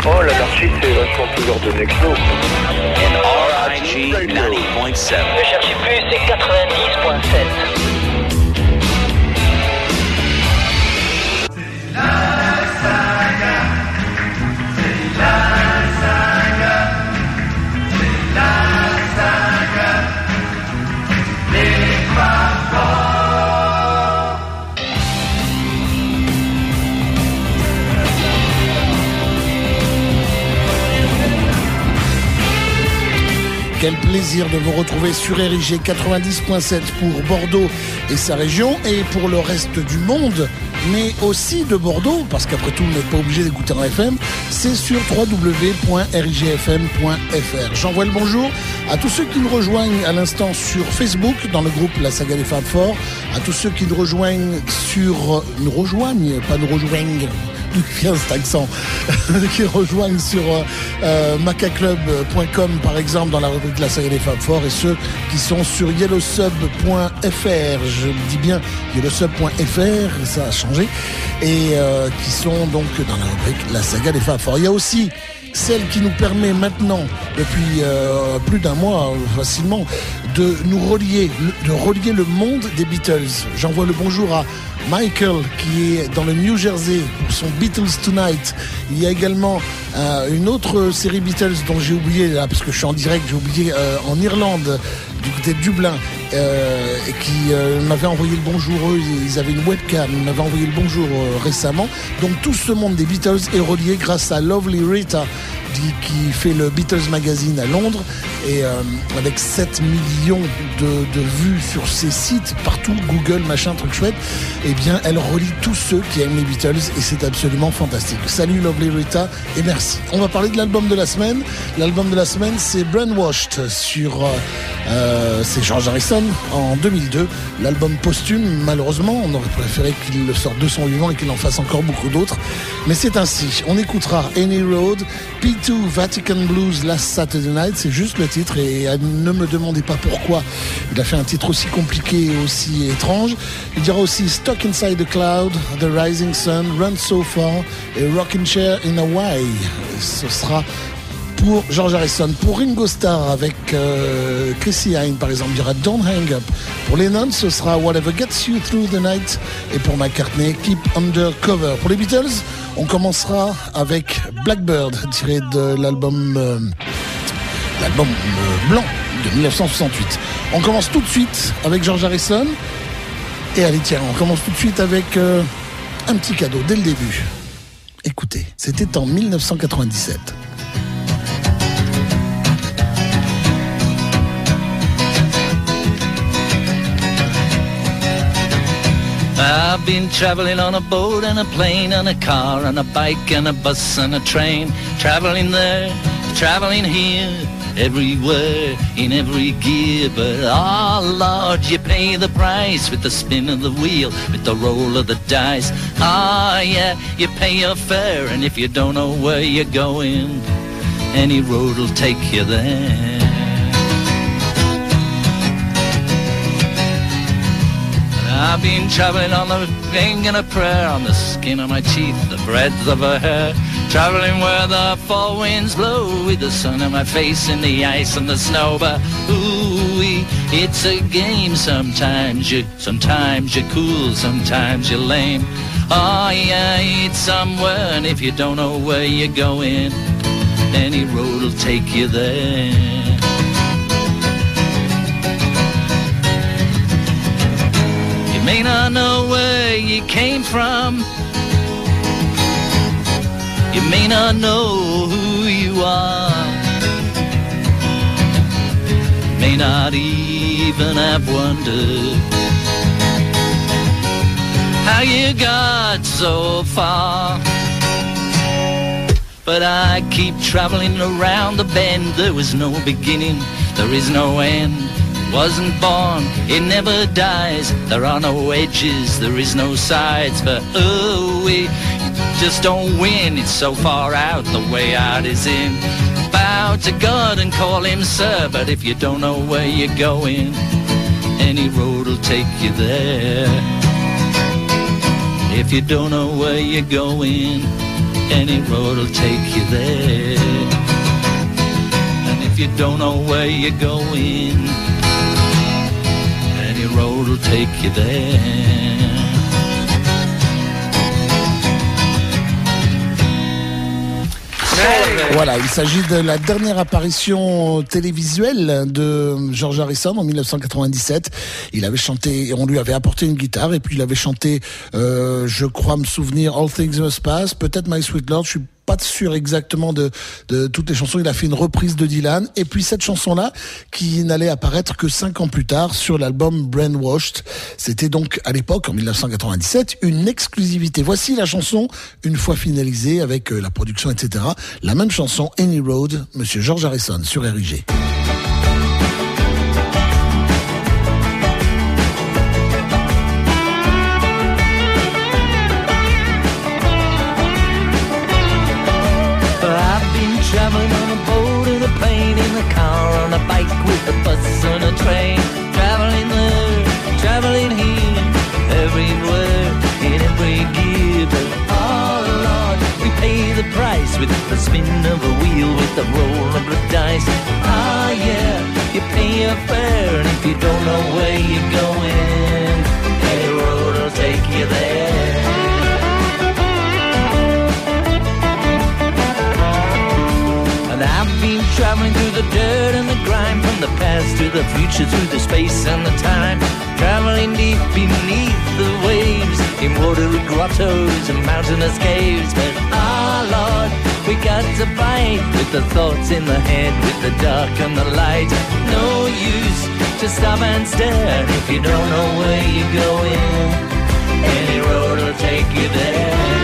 Oh, l'anarchie, c'est vachement plus ordonné que nous. RIG 90.7. Ne cherchez plus, c'est 90.7. Quel plaisir de vous retrouver sur RIG 90.7 pour Bordeaux et sa région et pour le reste du monde, mais aussi de Bordeaux, parce qu'après tout, vous n'êtes pas obligé d'écouter en FM, c'est sur www.rigfm.fr. J'envoie le bonjour à tous ceux qui nous rejoignent à l'instant sur Facebook, dans le groupe La Saga des Fab Four, à tous ceux qui nous rejoignent cet accent, qui rejoignent sur macaclub.com par exemple dans la rubrique La Saga des Fab Four, et ceux qui sont sur yellowsub.fr, je dis bien yellowsub.fr, ça a changé, et qui sont donc dans la rubrique La Saga des Fab Four. Il y a aussi celle qui nous permet maintenant, depuis plus d'un mois facilement, de nous relier, de relier le monde des Beatles. J'envoie le bonjour à Michael qui est dans le New Jersey pour son Beatles Tonight. Il y a également une autre série Beatles dont j'ai oublié là, parce que je suis en direct, j'ai oublié en Irlande, du côté de Dublin, et qui m'avait envoyé le bonjour. Eux, ils avaient une webcam, ils m'avaient envoyé le bonjour récemment. Donc tout ce monde des Beatles est relié grâce à Lovely Rita qui fait le Beatles Magazine à Londres, et avec 7 millions de vues sur ses sites partout, Google, machin, truc chouette, et bien elle relie tous ceux qui aiment les Beatles, et c'est absolument fantastique. Salut Lovely Rita et merci. On va parler de l'album de la semaine. L'album de la semaine, c'est Brainwashed sur c'est George Harrison en 2002, l'album posthume. Malheureusement, on aurait préféré qu'il le sorte de son vivant et qu'il en fasse encore beaucoup d'autres, mais c'est ainsi. On écoutera Any Road, P2 Vatican Blues Last Saturday Night, c'est juste le titre, et ne me demandez pas pourquoi il a fait un titre aussi compliqué et aussi étrange. Il dira aussi Stuck Inside the Cloud, The Rising Sun, Run So Far et Rockin' Chair in Hawaii. Ce sera pour George Harrison. Pour Ringo Starr avec Chrissy Hynde par exemple, il dira Don't Hang Up. Pour Lennon, ce sera Whatever Gets You Through the Night, et pour McCartney, Keep Under Cover. Pour les Beatles, on commencera avec Blackbird, tiré de l'album blanc de 1968. On commence tout de suite avec George Harrison, et allez tiens, on commence tout de suite avec un petit cadeau dès le début. Écoutez, c'était en 1997. I've been traveling on a boat and a plane and a car and a bike and a bus and a train, traveling there, traveling here, everywhere, in every gear. But oh Lord, you pay the price with the spin of the wheel, with the roll of the dice. Ah yeah, you pay your fare, and if you don't know where you're going, any road will take you there. I've been traveling on the wing and a prayer, on the skin of my teeth, the breadth of her hair, traveling where the fall winds blow, with the sun on my face and the ice and the snow. But ooh, it's a game. Sometimes you're cool, sometimes you're lame. Oh yeah, it's somewhere, and if you don't know where you're going, any road will take you there. You may not know where you came from, you may not know who you are, may not even have wondered how you got so far. But I keep traveling around the bend. There was no beginning, there is no end. Wasn't born, it never dies. There are no edges, there is no sides. But oh, we just don't win. It's so far out, the way out is in. Bow to God and call him sir. But if you don't know where you're going, any road will take you there. If you don't know where you're going, any road will take you there. And if you don't know where you're going, any road will take you there. Voilà, il s'agit de la dernière apparition télévisuelle de George Harrison en 1997. Il avait chanté, on lui avait apporté une guitare et puis il avait chanté, je crois me souvenir, All Things Must Pass, peut-être My Sweet Lord, je suis pas sûr exactement de toutes les chansons. Il a fait une reprise de Dylan et puis cette chanson-là qui n'allait apparaître que 5 ans plus tard sur l'album Brainwashed. C'était donc à l'époque, en 1997, une exclusivité. Voici la chanson, une fois finalisée avec la production, etc. La même chanson, Any Road, Monsieur George Harrison sur RIG. Traveling on a boat, in a plane, in a car, on a bike, with a bus, on a train. Traveling there, traveling here, everywhere, in every gear. But oh Lord, we pay the price with the spin of a wheel, with the roll of the dice. Ah yeah, you pay your fare, and if you don't know where you're going, any road will take you there. I've been traveling through the dirt and the grime, from the past to the future, through the space and the time. Traveling deep beneath the waves, in watery grottos and mountainous caves. But ah Lord, we got to fight with the thoughts in the head, with the dark and the light. No use to stop and stare if you don't know where you're going. Any road will take you there.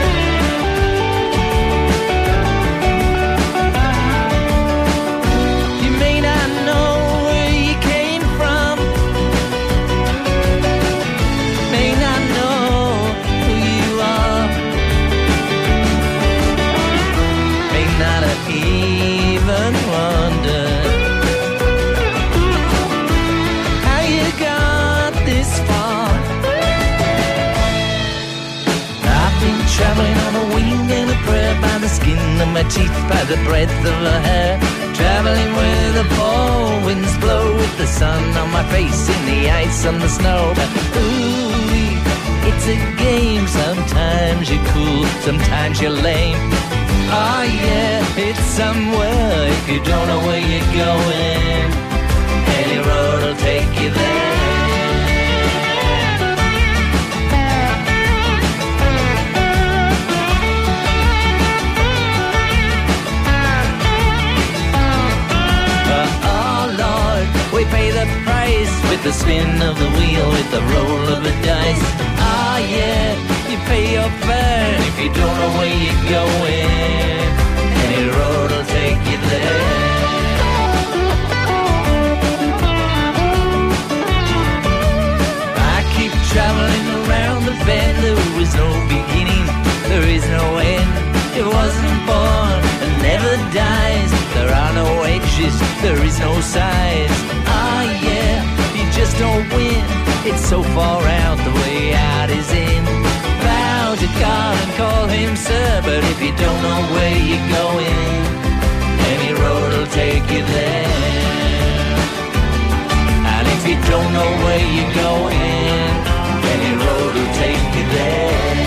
Traveling on a wing and a prayer, by the skin of my teeth, by the breadth of her hair. Traveling where the fall winds blow, with the sun on my face, in the ice and the snow. But ooh, it's a game. Sometimes you're cool, sometimes you're lame. Oh yeah, it's somewhere if you don't know where you're going. Any road will take you there. We pay the price with the spin of the wheel, with the roll of the dice. Ah yeah, you pay your fare if you don't know where you're going. Any road will take you there. I keep traveling around the bend. There is no beginning, there is no end. It wasn't born and never dies. There are no edges, there is no sides. Ah yeah, you just don't win. It's so far out, the way out is in. Bow to God and call him sir, but if you don't know where you're going, any road will take you there. And if you don't know where you're going, any road will take you there.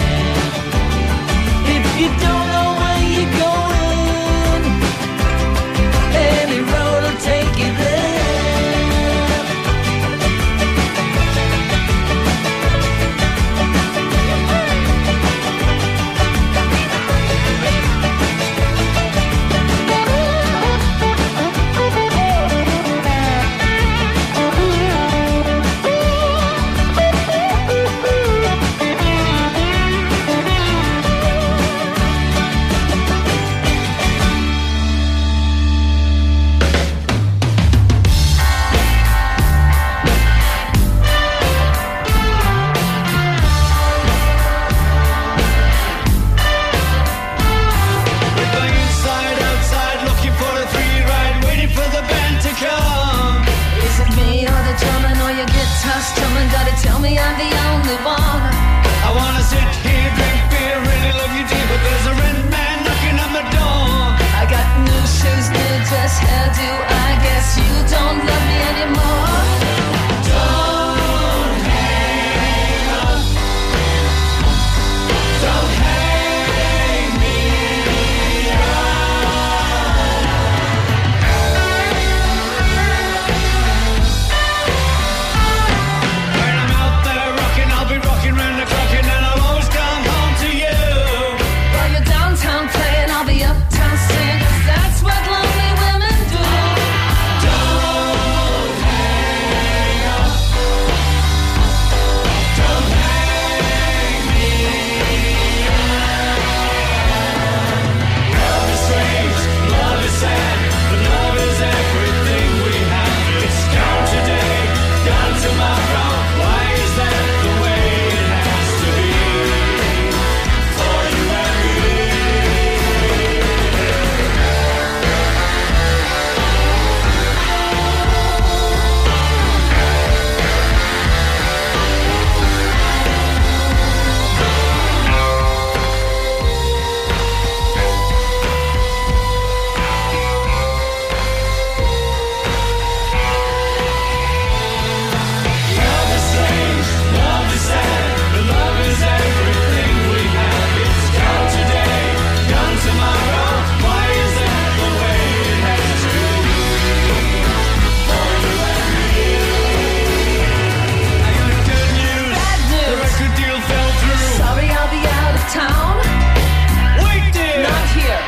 If you don't know where you're going, any road will take you there. Tell me I'm the only one. I wanna sit here, drink beer, really love you dear, but there's a nice hairdo. I guess you don't love me anymore. Don't hang up. Don't hang me When I'm out there rocking, I'll be rocking round the clock and then I'll always come home to you. While you're downtown playing, I'll be uptown singing, 'cause that's what lonely women do. Don't hang up. Don't hang me Love is strange, love is sad, but love is everything we have. It's gone today, gone tomorrow. Why is that the way it has to be? For you and me. Love is strange, love is sad, but love is everything we have. It's gone today, gone tomorrow. Why is that the way it has to be? For you and me. I got good news. Bad The news. record deal fell through. Sorry, I'll be out of town. Wait there. Not here.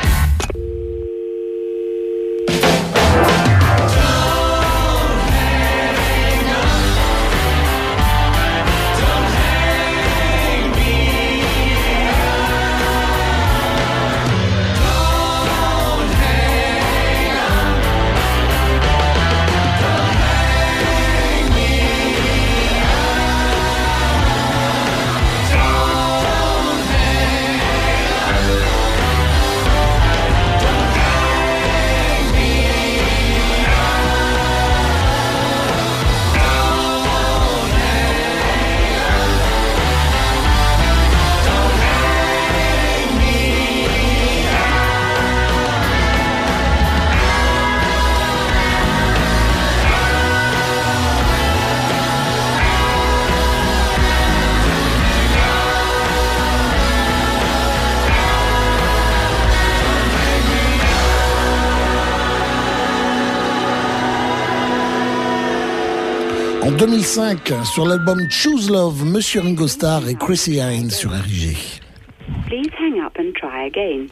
En 2005, sur l'album Choose Love, Monsieur Ringo Starr et Chrissy Hynde sur RIG. Please hang up and try again.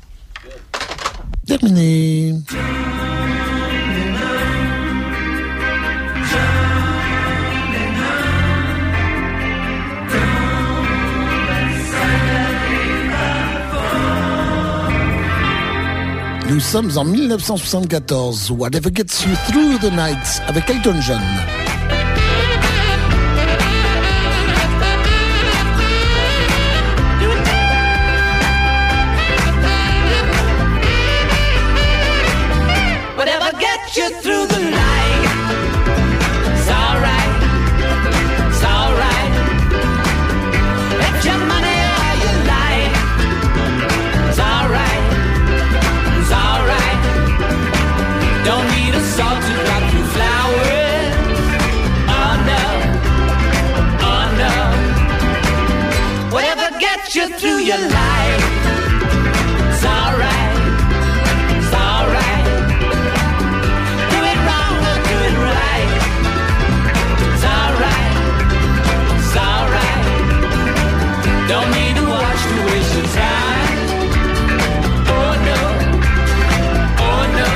Terminé. Nous sommes en 1974. Whatever Gets You Through the Night avec Elton John. Whatever gets you through the night. It's alright. It's alright. It's your money or your life. It's alright. It's alright. Don't need a salt to drop through flowers. Oh no. Oh no. Whatever gets you through your life. It's alright. It's alright. Do it wrong or do it right. It's alright. It's alright. Don't need to watch to waste your time. Oh no. Oh no.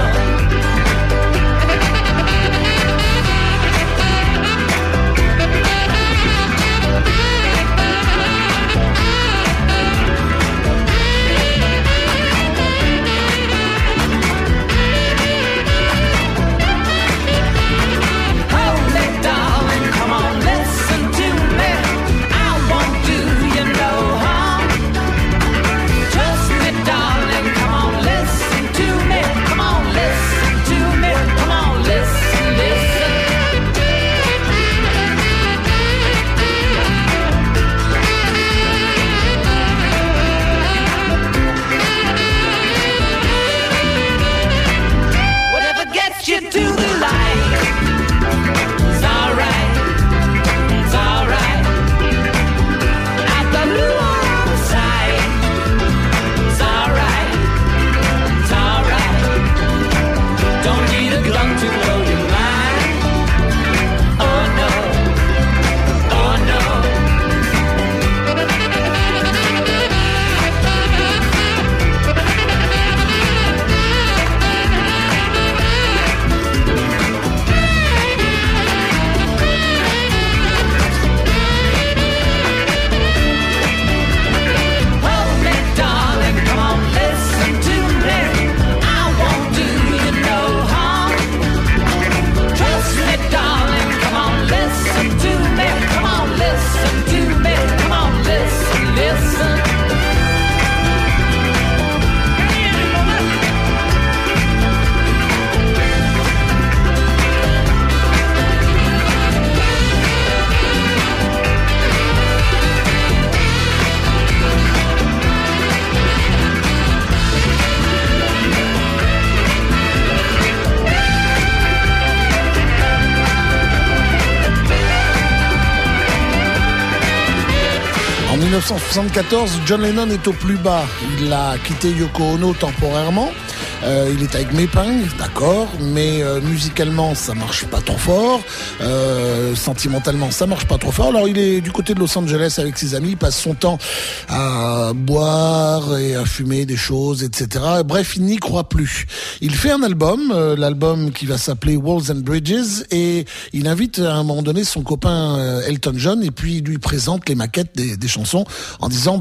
1974, John Lennon est au plus bas. Il a quitté Yoko Ono temporairement. Il est avec Mepeng, d'accord, mais musicalement ça marche pas trop fort, sentimentalement ça marche pas trop fort. Alors il est du côté de Los Angeles avec ses amis, il passe son temps à boire et à fumer des choses, etc. Bref, il n'y croit plus. Il fait un album, l'album qui va s'appeler Walls and Bridges, et il invite à un moment donné son copain Elton John, et puis il lui présente les maquettes des chansons en disant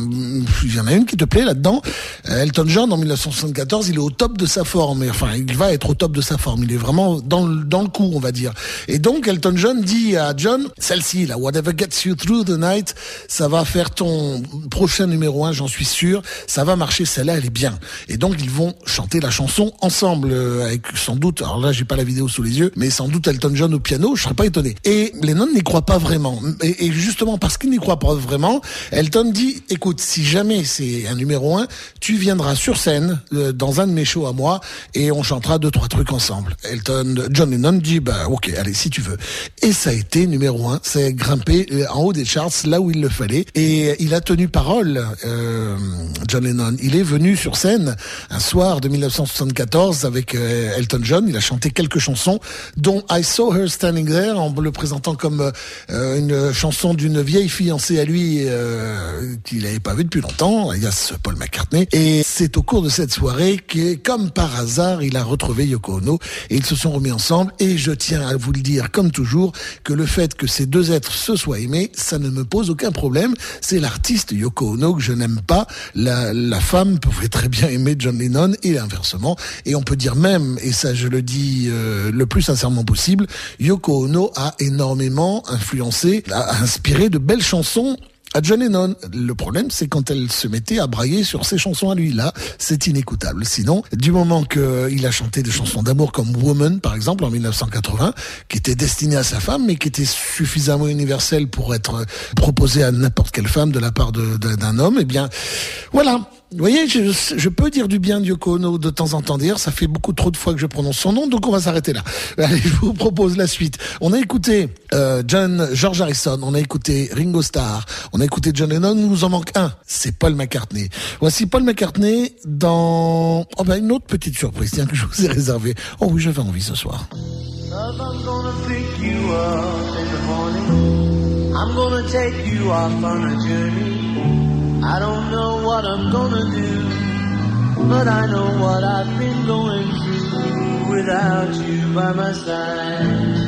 il y en a une qui te plaît là-dedans. Elton John en 1974, il est au top de sa forme, enfin il va être au top de sa forme, il est vraiment dans le coup, on va dire. Et donc Elton John dit à John, celle-ci là, Whatever Gets You Through the Night, ça va faire ton prochain numéro 1, j'en suis sûr, ça va marcher, celle-là elle est bien. Et donc ils vont chanter la chanson ensemble, avec sans doute, alors là j'ai pas la vidéo sous les yeux, mais sans doute Elton John au piano, je serais pas étonné. Et Lennon n'y croit pas vraiment, et justement parce qu'il n'y croit pas vraiment, Elton dit, écoute, si jamais c'est un numéro 1, tu viendras sur scène dans un de mes shows à moi et on chantera 2-3 trucs ensemble. John Lennon dit ok, allez, si tu veux. Et ça a été numéro 1, c'est grimpé en haut des charts là où il le fallait, et il a tenu parole. John Lennon, il est venu sur scène un soir de 1974 avec Elton John, il a chanté quelques chansons dont I Saw Her Standing There, en le présentant comme une chanson d'une vieille fiancée à lui qu'il n'avait pas vue depuis longtemps, alias Paul McCartney. Et c'est au cours de cette soirée que, comme par hasard, il a retrouvé Yoko Ono et ils se sont remis ensemble. Et je tiens à vous le dire, comme toujours, que le fait que ces deux êtres se soient aimés, ça ne me pose aucun problème. C'est l'artiste Yoko Ono que je n'aime pas. La femme pouvait très bien aimer John Lennon et inversement. Et on peut dire même, et ça je le dis le plus sincèrement possible, Yoko Ono a énormément influencé, a inspiré de belles chansons à John Lennon. Le problème, c'est quand elle se mettait à brailler sur ses chansons à lui. Là, c'est inécoutable. Sinon, du moment qu'il a chanté des chansons d'amour comme Woman, par exemple, en 1980, qui était destinée à sa femme, mais qui était suffisamment universelle pour être proposée à n'importe quelle femme de la part d'un homme, eh bien, voilà. Vous voyez, je peux dire du bien de Yoko Ono de temps en temps. D'ailleurs, ça fait beaucoup trop de fois que je prononce son nom, donc on va s'arrêter là. Allez, je vous propose la suite. On a écouté George Harrison, on a écouté Ringo Starr, on a écouté John Lennon, il nous en manque un, c'est Paul McCartney. Voici Paul McCartney dans une autre petite surprise, tiens, que je vous ai réservée. Oh oui, j'avais envie ce soir. Love, I'm gonna pick you up in the morning. I'm gonna take you off on a journey. I don't know what I'm gonna do, but I know what I've been going through without you by my side.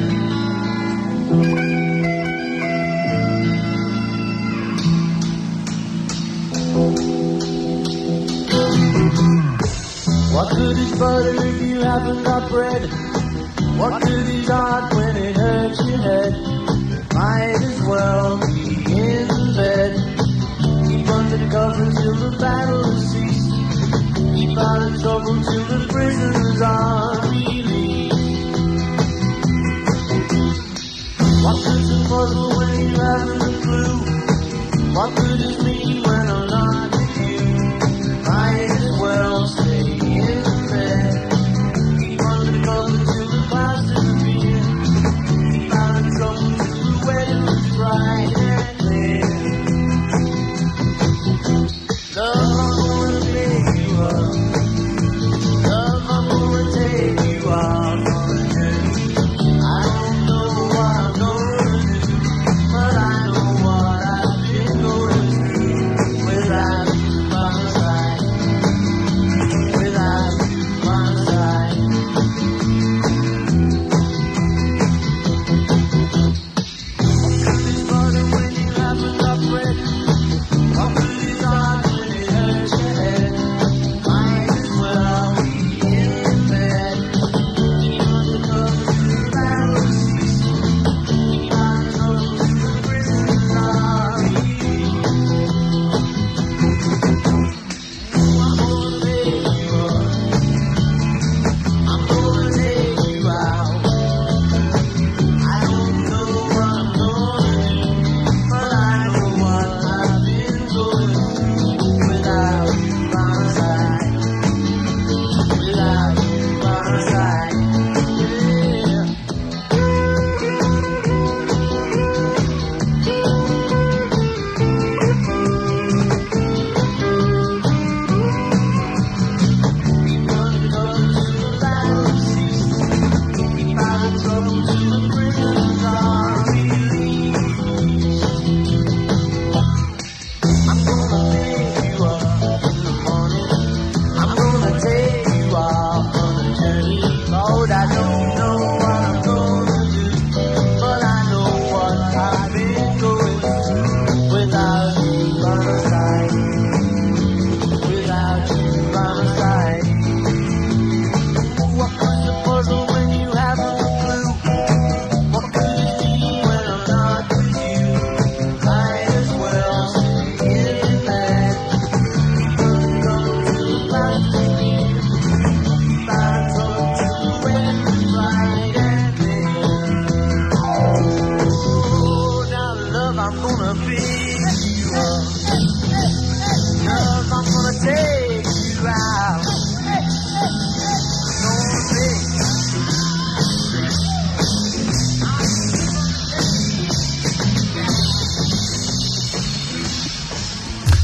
What good is butter if you haven't got bread? What good is art when it hurts your head? Might as well be in bed. Keep under cover till the battle has ceased. Keep out of trouble till the prisoners are released. What good's a puzzle when you haven't a clue? What good is me when I'm not with you? Might as well stay in bed. Keep under cover till the clouds disappear. Keep out of trouble till the weather is bright and clear. Love, I'm gonna pick you up. Love, I'm gonna take you out on a journey. I don't know what I'm gonna do, but I know what I've been going through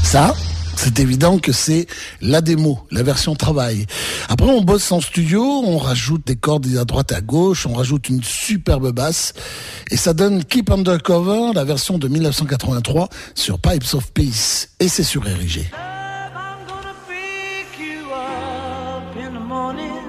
Ça, c'est évident que c'est la démo, la version travail. Après, on bosse en studio, on rajoute des cordes à droite et à gauche, on rajoute une superbe basse, et ça donne Keep Undercover, la version de 1983 sur Pipes of Peace, et c'est sur RIG. I'm gonna pick you up in the morning.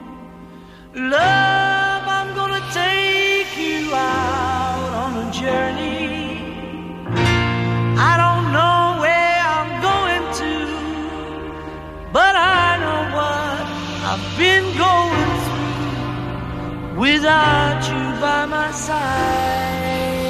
Love, I'm gonna take you out on a journey. I don't know where I'm going to, but I know what I've been going through without you by my side.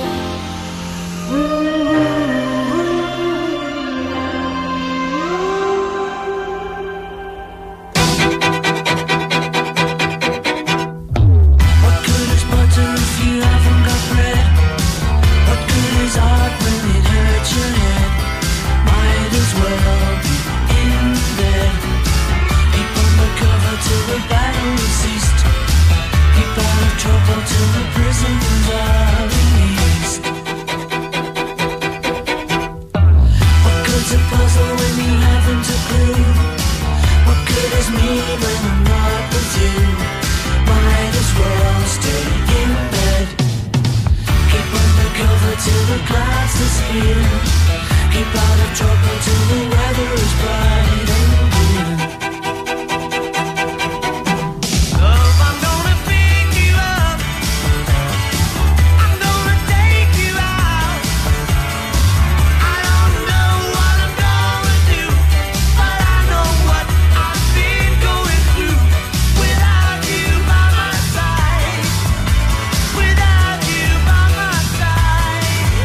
What good is butter if you haven't got bread? What good is art when it hurts your head? Might as well be in bed. Keep undercover till the battle is ceased. Keep out of trouble till the prisons are released. What good's a puzzle when you haven't a clue? What good is me when I'm not with you? Might as well stay in bed. Keep undercover till the clouds disappear. Keep out of trouble till the weather is bright and clear. Love, I'm gonna pick you up. I'm gonna take you out. I don't know what I'm gonna do, but I know what I've been going through without you by my side. Without you by my side.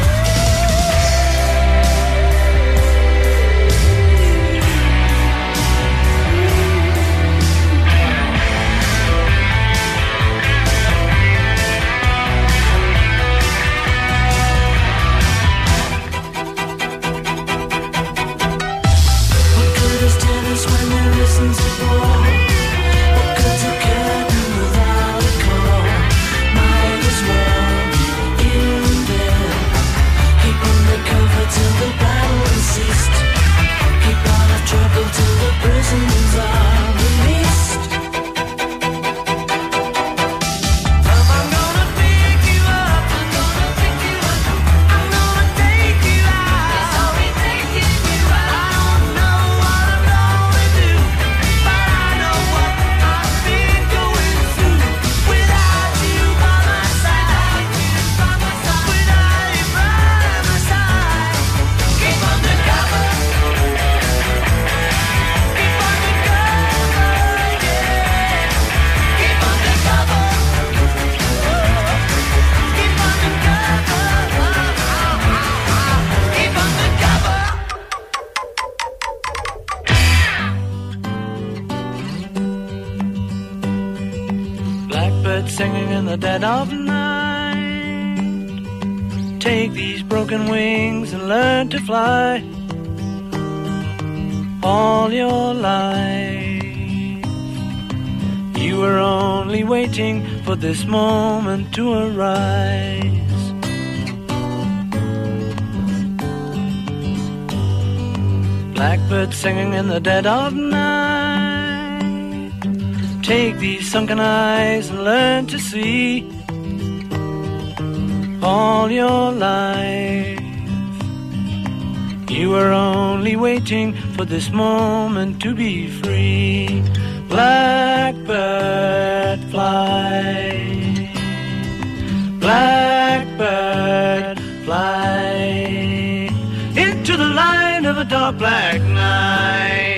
What good is tennis when there isn't a ball? What good's a curtain without a call? Might as well be in bed. Keep undercover till the battle is ceased. Keep out of trouble till the prisons are released. Love, I'm gonna pick you up. I'm gonna pick you up. I'm gonna take you out. I'll be taking you out. I don't know what I'm gonna do, but I know what I've been going through without you by my side. Without you by my side. Keep undercover. Keep undercover, yeah. Keep undercover. Keep undercover. Blackbird singing in the dead of night. Take these broken wings and learn to fly. All your life, you were only waiting for this moment to arise. Blackbird singing in the dead of night. Take these sunken eyes and learn to see. All your life, you were only waiting for this moment to be free. Blackbird fly. Blackbird fly into the light of a dark black night.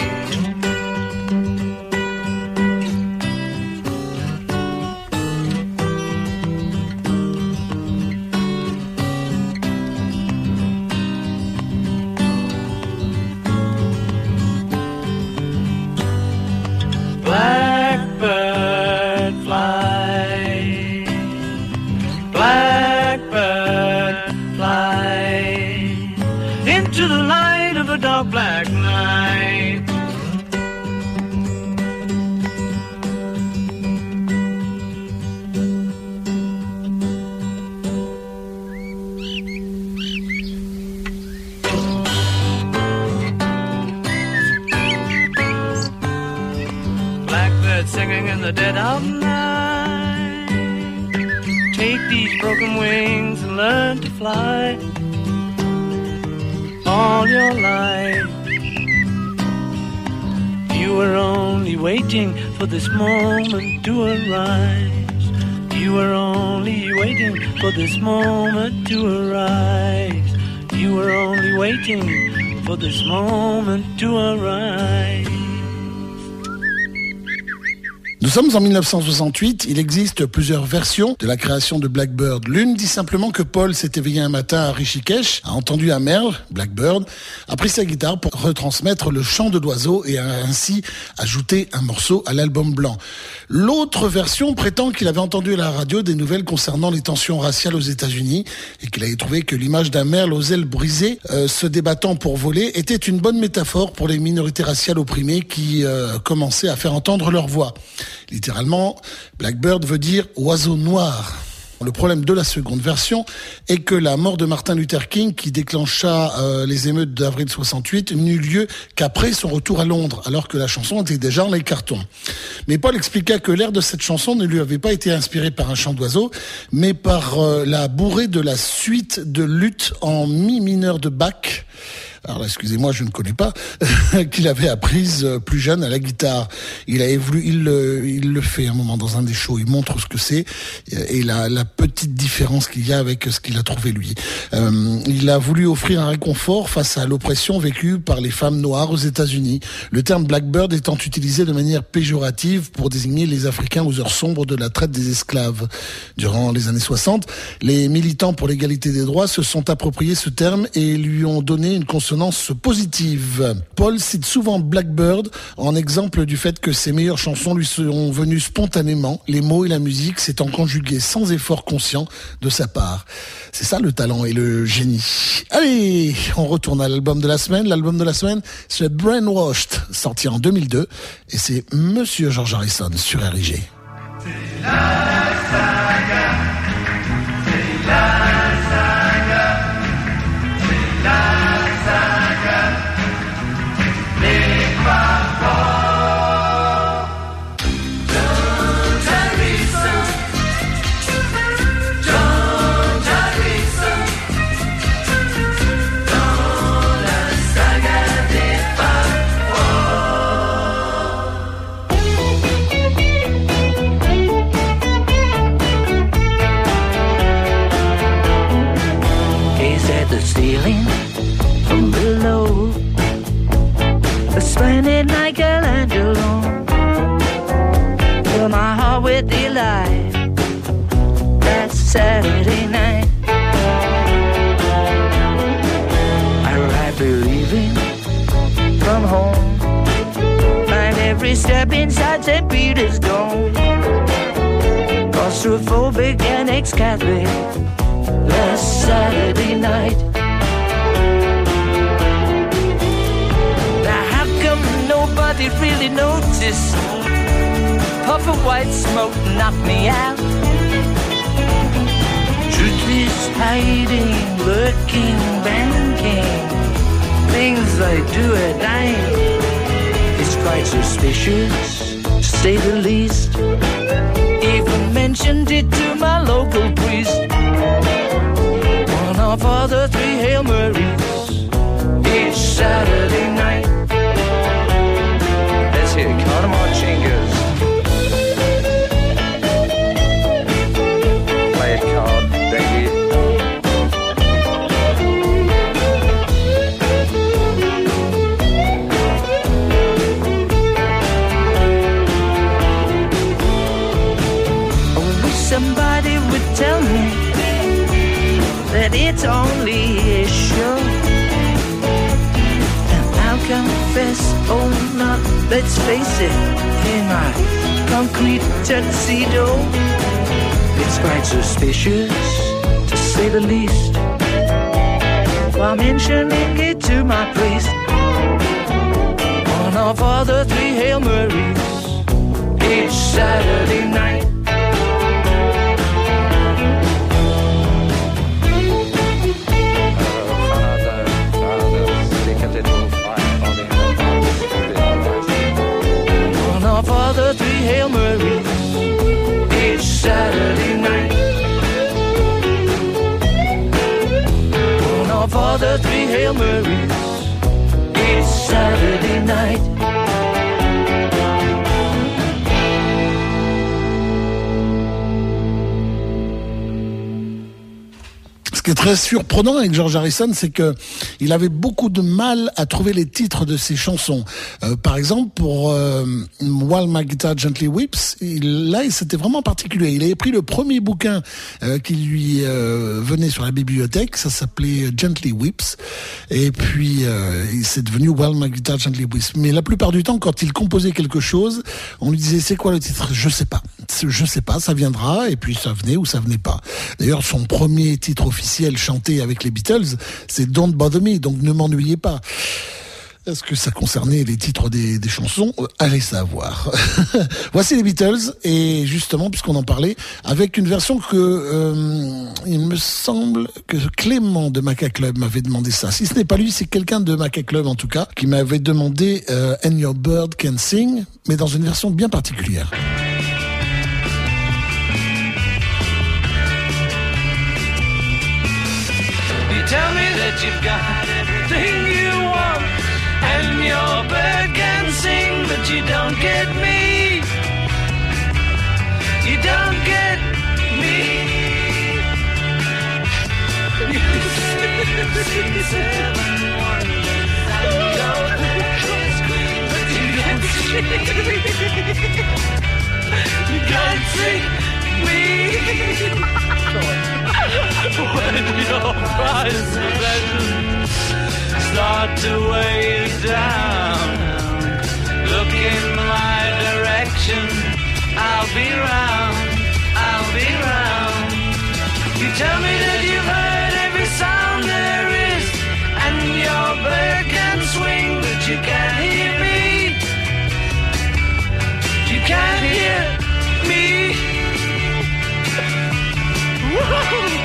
Blackbird fly. Blackbird fly into the light of a dark black night. walking in the dead of night. Take these broken wings and learn to fly. All your life you were only waiting for this moment to arise. You were only waiting for this moment to arise. You were only waiting for this moment to arise. Nous sommes en 1968, il existe plusieurs versions de la création de Blackbird. L'une dit simplement que Paul s'est éveillé un matin à Rishikesh, a entendu un merle, Blackbird, a pris sa guitare pour retransmettre le chant de l'oiseau et a ainsi ajouté un morceau à l'album blanc. L'autre version prétend qu'il avait entendu à la radio des nouvelles concernant les tensions raciales aux États-Unis et qu'il avait trouvé que l'image d'un merle aux ailes brisées se débattant pour voler était une bonne métaphore pour les minorités raciales opprimées qui commençaient à faire entendre leur voix. Littéralement, Blackbird veut dire oiseau noir. Le problème de la seconde version est que la mort de Martin Luther King, qui déclencha les émeutes d'avril 68, n'eut lieu qu'après son retour à Londres, alors que la chanson était déjà dans les cartons. Mais Paul expliqua que l'air de cette chanson ne lui avait pas été inspiré par un chant d'oiseau, mais par la bourrée de la suite de luth en mi mineur de Bach. Alors excusez-moi, je ne connais pas, qu'il avait apprise plus jeune à la guitare. Il le fait un moment dans un des shows, il montre ce que c'est et la petite différence qu'il y a avec ce qu'il a trouvé lui. Il a voulu offrir un réconfort face à l'oppression vécue par les femmes noires aux États-Unis. Le terme Blackbird étant utilisé de manière péjorative pour désigner les Africains aux heures sombres de la traite des esclaves. Durant les années 60, les militants pour l'égalité des droits se sont appropriés ce terme et lui ont donné une consonance positive. Paul cite souvent Blackbird en exemple du fait que ses meilleures chansons lui sont venues spontanément, les mots et la musique s'étant conjugués sans effort conscient de sa part. C'est ça le talent et le génie. Allez, on retourne à l'album de la semaine. L'album de la semaine, c'est Brainwashed, sorti en 2002, et c'est Monsieur George Harrison sur RIG. C'est la saga, c'est la saga, c'est la Splendid Michelangelo, fill my heart with delight. That's Saturday night. I ride believing from home, find every step inside St. Peter's Dome. Claustrophobic and ex-Catholic. Last Saturday night. Nobody really noticed. Puff of white smoke knocked me out. Truth is hiding, lurking, banking. Things I do at night. It's quite suspicious, to say the least. Even mentioned it to my local priest. One of all the three Hail Marys each Saturday night. Here, Carter Marchingas. Play a card, baby. I wish somebody would tell me that it's only a show. Confess, oh not, let's face it, in my concrete tuxedo. It's quite suspicious, to say the least, while mentioning it to my priest. One of all the three Hail Marys each Saturday night. Of all the three Hail Marys each Saturday night. One of all the 3 Hail Marys each Saturday night. Ce qui est très surprenant avec George Harrison, c'est que il avait beaucoup de mal à trouver les titres de ses chansons. Par exemple, pour While My Guitar Gently Weeps, c'était vraiment particulier. Il avait pris le premier bouquin qui lui venait sur la bibliothèque, ça s'appelait Gently Weeps, et puis c'est devenu While My Guitar Gently Weeps. Mais la plupart du temps, quand il composait quelque chose, on lui disait c'est quoi le titre ? Je sais pas, ça viendra, et puis ça venait ou ça venait pas. D'ailleurs, son premier titre officiel chanté avec les Beatles, c'est Don't Bother Me, donc ne m'ennuyez pas. Est-ce que ça concernait les titres des chansons ? Allez savoir. Voici les Beatles, et justement, puisqu'on en parlait, avec une version que, il me semble que Clément de Maca Club m'avait demandé ça. Si ce n'est pas lui, c'est quelqu'un de Maca Club en tout cas, qui m'avait demandé And Your Bird Can Sing, mais dans une version bien particulière. Tell me that you've got everything you want, and your bird can sing, but you don't get me. You don't get me. You sing 7 wonders and go kiss queen, but you don't sing. You can't sing me. When your prized possessions start to weigh you down, look in my direction, I'll be round, I'll be round. You tell me that you've heard every sound there is, and your bird can swing, but you can't hear me. You can't hear me. Woo-hoo!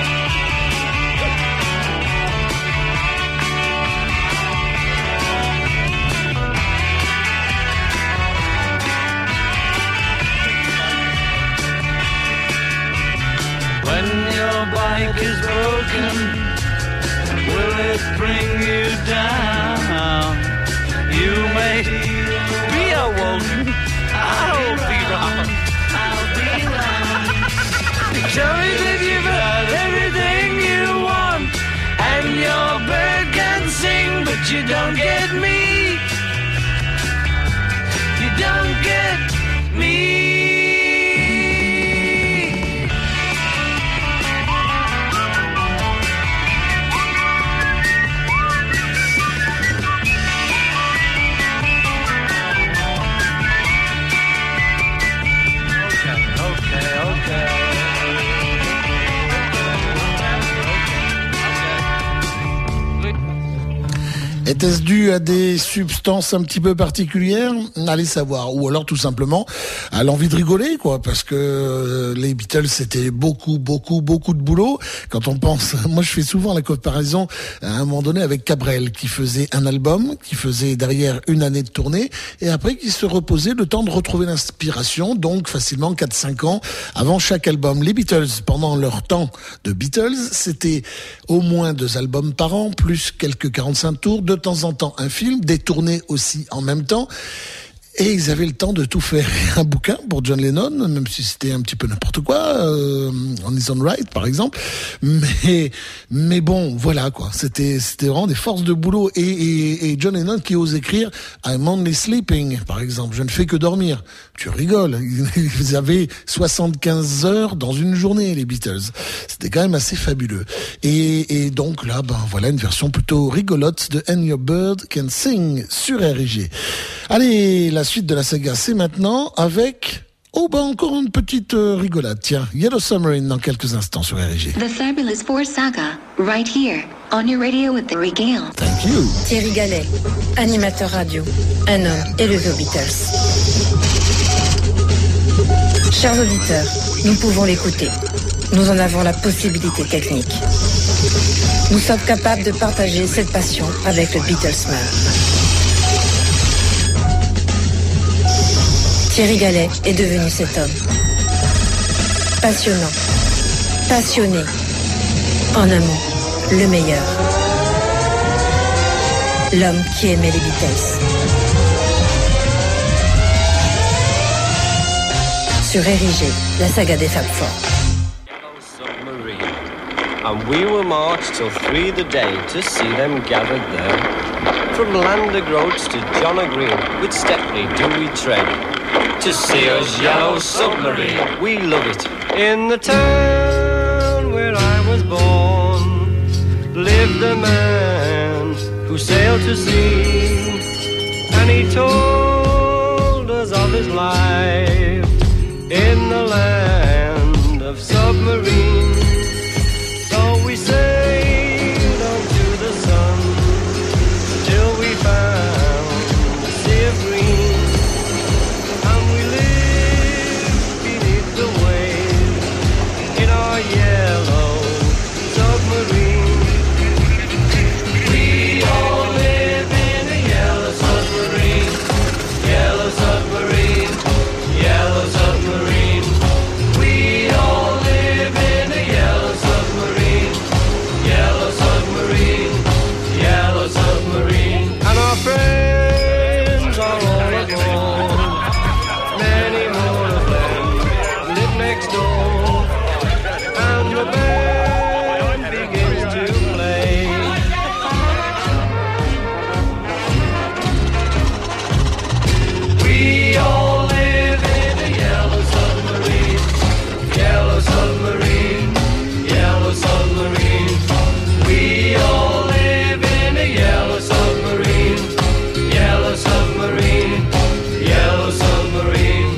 When your bike is broken, will it bring you down? You may be awoken, I'll be wrong, I'll be wrong. Tell me that you've had everything you want, and your bird can sing, but you don't get me. You don't get me. Était-ce dû à des substances un petit peu particulières ? Allez savoir. Ou alors tout simplement à l'envie de rigoler, quoi. Parce que les Beatles, c'était beaucoup de boulot. Quand on pense, moi je fais souvent la comparaison à un moment donné avec Cabrel, qui faisait un album, qui faisait derrière une année de tournée, et après qui se reposait le temps de retrouver l'inspiration, donc facilement 4-5 ans avant chaque album. Les Beatles, pendant leur temps de Beatles, c'était au moins 2 albums par an, plus quelques 45 tours, de temps en temps un film, des tournées aussi en même temps. Et ils avaient le temps de tout faire. Un bouquin pour John Lennon, même si c'était un petit peu n'importe quoi, On His Own Right, par exemple. Mais bon, voilà, quoi. C'était vraiment des forces de boulot. Et John Lennon qui ose écrire I'm only sleeping, par exemple. Je ne fais que dormir. Tu rigoles. Ils avaient 75 heures dans une journée, les Beatles. C'était quand même assez fabuleux. Et donc là, voilà une version plutôt rigolote de And Your Bird Can Sing sur RG. Allez, la suite de la saga, c'est maintenant avec... encore une petite rigolade. Tiens, Yellow Submarine dans quelques instants sur RG. The Fabulous Four Saga, right here, on your radio with the Regale. Thank you. Thierry Gallet, animateur radio, un homme élevé aux Beatles. Chers auditeurs, nous pouvons l'écouter. Nous en avons la possibilité technique. Nous sommes capables de partager cette passion avec le Beatlesman. Thierry Gallet est devenu cet homme. Passionnant, passionné, en un mot, le meilleur. L'homme qui aimait les Beatles. Sur Érigé, la saga des Fab Four. And we will march till 3 the day to see them gathered there. From Lander Groats to John O'Green, with Stepney do we tread. To see us yellow submarine, we love it. In the town where I was born, lived a man who sailed to sea. And he told us of his life in the land of submarines. So we sailed on to the sun till we found the sea of green, and we lived beneath the waves in our yellow submarine. We all live in a yellow submarine, yellow submarine, yellow submarine. We all live in a yellow submarine, yellow submarine, yellow submarine. And our friends are all aboard. Many more of them live next door. And the band begins to play. We all live in a yellow submarine, yellow submarine, yellow submarine. We all live in a yellow submarine, yellow submarine, yellow submarine.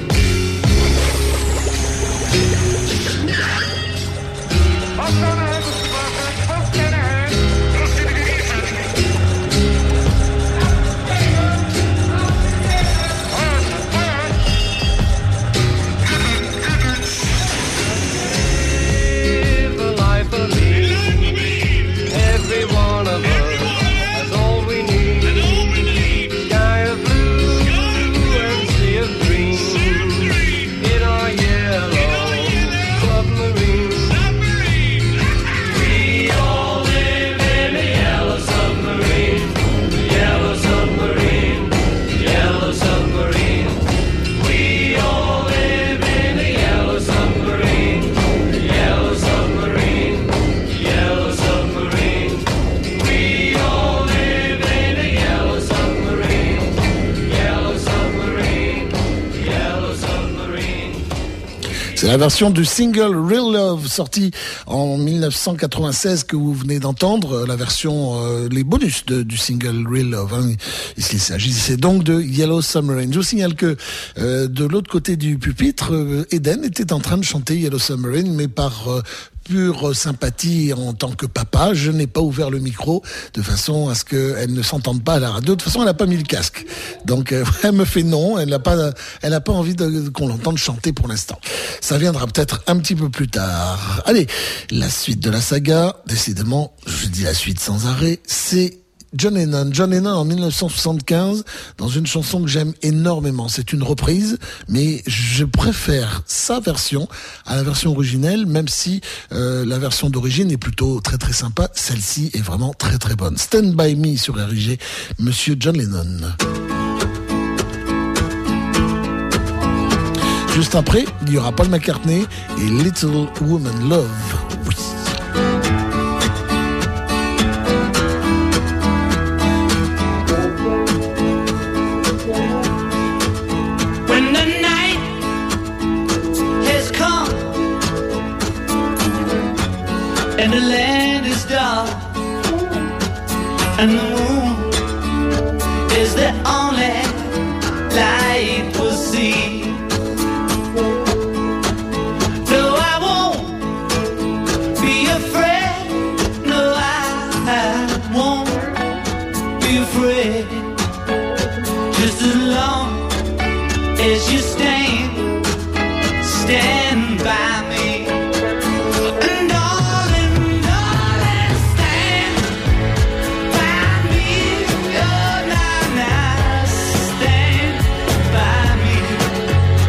Live a life of ease. Every one of us has all we need. Sky of blue and sea of green in our yellow submarine. We all live in a yellow submarine, yellow submarine, yellow submarine. We all live in a yellow submarine, yellow submarine, yellow submarine. We all live in a yellow submarine, yellow submarine, yellow submarine. C'est la version du single Real Love sorti en 1996 que vous venez d'entendre, la version, les bonus du single Real Love. Hein. Il s'agissait donc de Yellow Submarine. Je vous signale que de l'autre côté du pupitre, Eden était en train de chanter Yellow Submarine, mais par pure sympathie en tant que papa, je n'ai pas ouvert le micro de façon à ce qu'elle ne s'entende pas à la radio. De toute façon, elle n'a pas mis le casque. Donc, elle me fait non. Elle n'a pas envie qu'on l'entende chanter pour l'instant. Ça viendra peut-être un petit peu plus tard. Allez, la suite de la saga, décidément, je dis la suite sans arrêt, c'est John Lennon. John Lennon en 1975, dans une chanson que j'aime énormément. C'est une reprise, mais je préfère sa version à la version originelle, même si la version d'origine est plutôt très très sympa. Celle-ci est vraiment très très bonne. Stand By Me sur RIG, Monsieur John Lennon. Juste après, il y aura Paul McCartney et Little Woman Love. Oui. When the night has come and the land is dark and the moon is the only light we'll see. No, I won't be afraid. No, I won't be afraid. Just as long as you stand by me. And darling, stand by me. Oh, now, stand by me.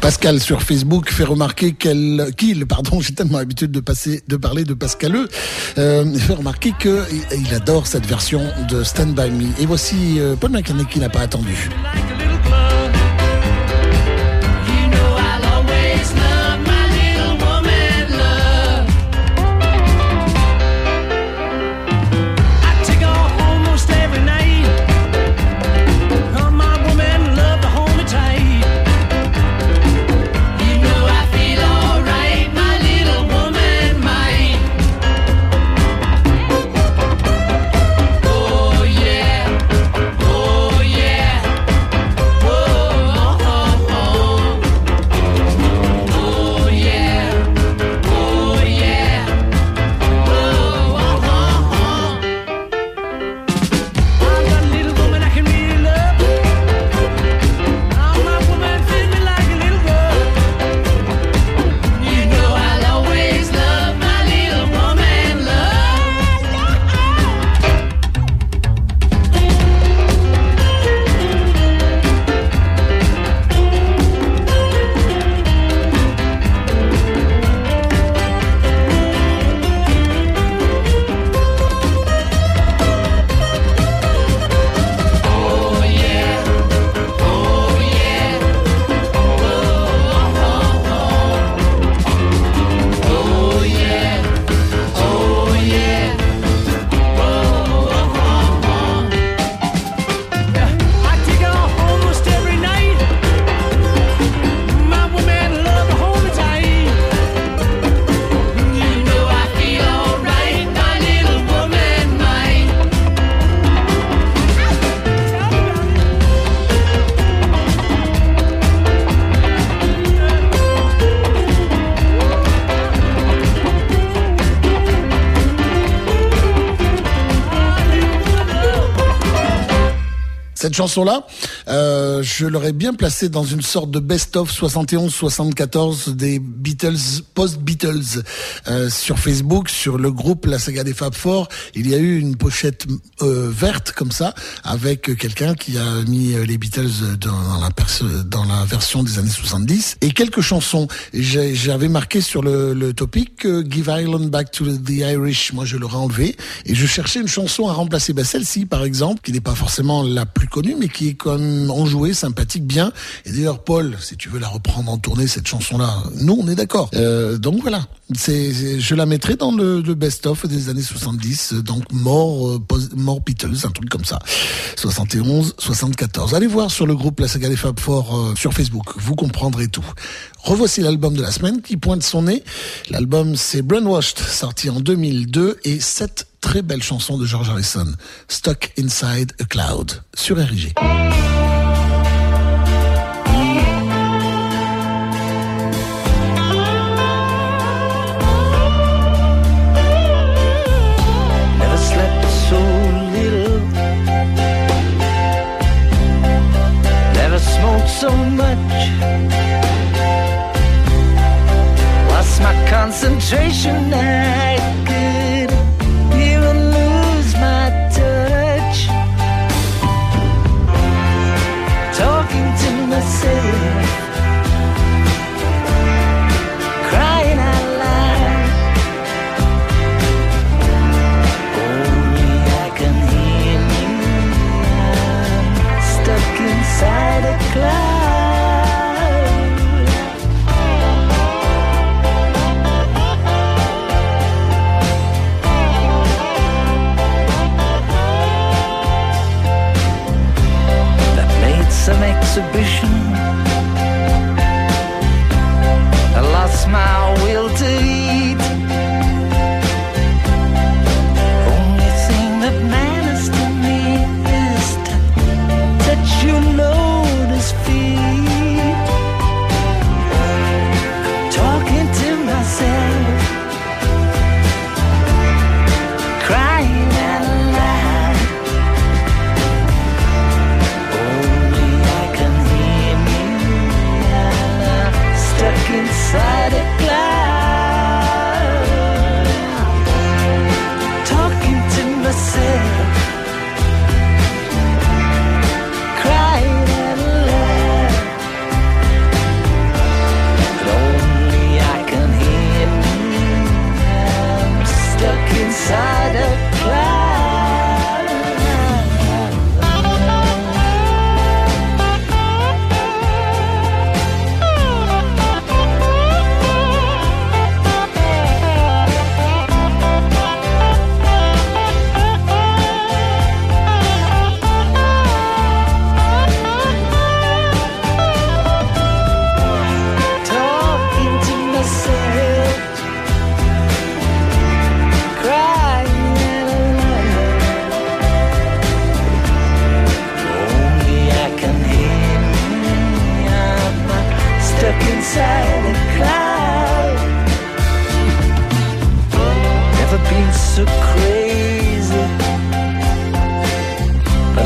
Pascal sur Facebook fait remarquer j'ai tellement l'habitude de parler de Pascaleux, fait remarquer qu'il adore cette version de Stand By Me. Et voici Paul McCartney qui n'a pas attendu. Cette chanson-là, je l'aurais bien placée dans une sorte de best-of 71-74 des Beatles, post-Beatles. Sur Facebook, sur le groupe La Saga des Fab Four, il y a eu une pochette verte comme ça, avec quelqu'un qui a mis les Beatles dans la version des années 70, et quelques chansons. J'avais marqué sur le topic Give Ireland Back to the Irish. Moi, je l'aurais enlevé, et je cherchais une chanson à remplacer. Celle-ci, par exemple, qui n'est pas forcément la plus connue, mais qui est quand même enjouée, sympathique, bien. Et d'ailleurs, Paul, si tu veux la reprendre en tournée, cette chanson-là, nous, on est d'accord. Donc voilà, je la mettrai dans le best-of des années 70, donc More Beatles, un truc comme ça. 71, 74. Allez voir sur le groupe La Saga des Fab Four sur Facebook, vous comprendrez tout. Revoici l'album de la semaine qui pointe son nez. L'album, c'est Brainwashed, sorti en 2002, et 7 très belles chansons de George Harrison. Stuck Inside a Cloud, sur RIG. Never slept so little, never smoked so much, lost my concentration, I could even lose my touch, talking to myself, crying out loud, only I can hear you, I'm stuck inside a cloud. Some exhibition, I lost my will to eat. Only thing that matters to me is to touch your lotus feet. Talking to myself, crying out loud. Only I can hear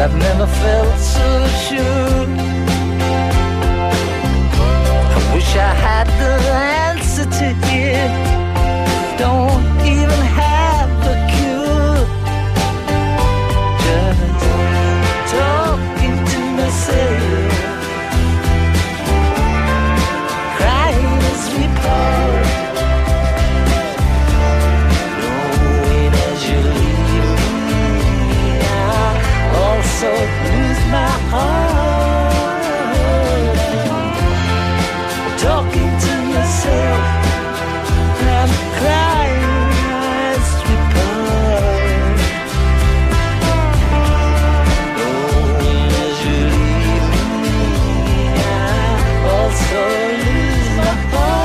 I've never felt so sure. I wish I had the answer to it. Don't even have a cure. Just talking to myself, crying as we part. Knowing as you leave me, I also lose my heart. Talking to myself, I'm crying as we part. Knowing as you leave me, I also lose my heart.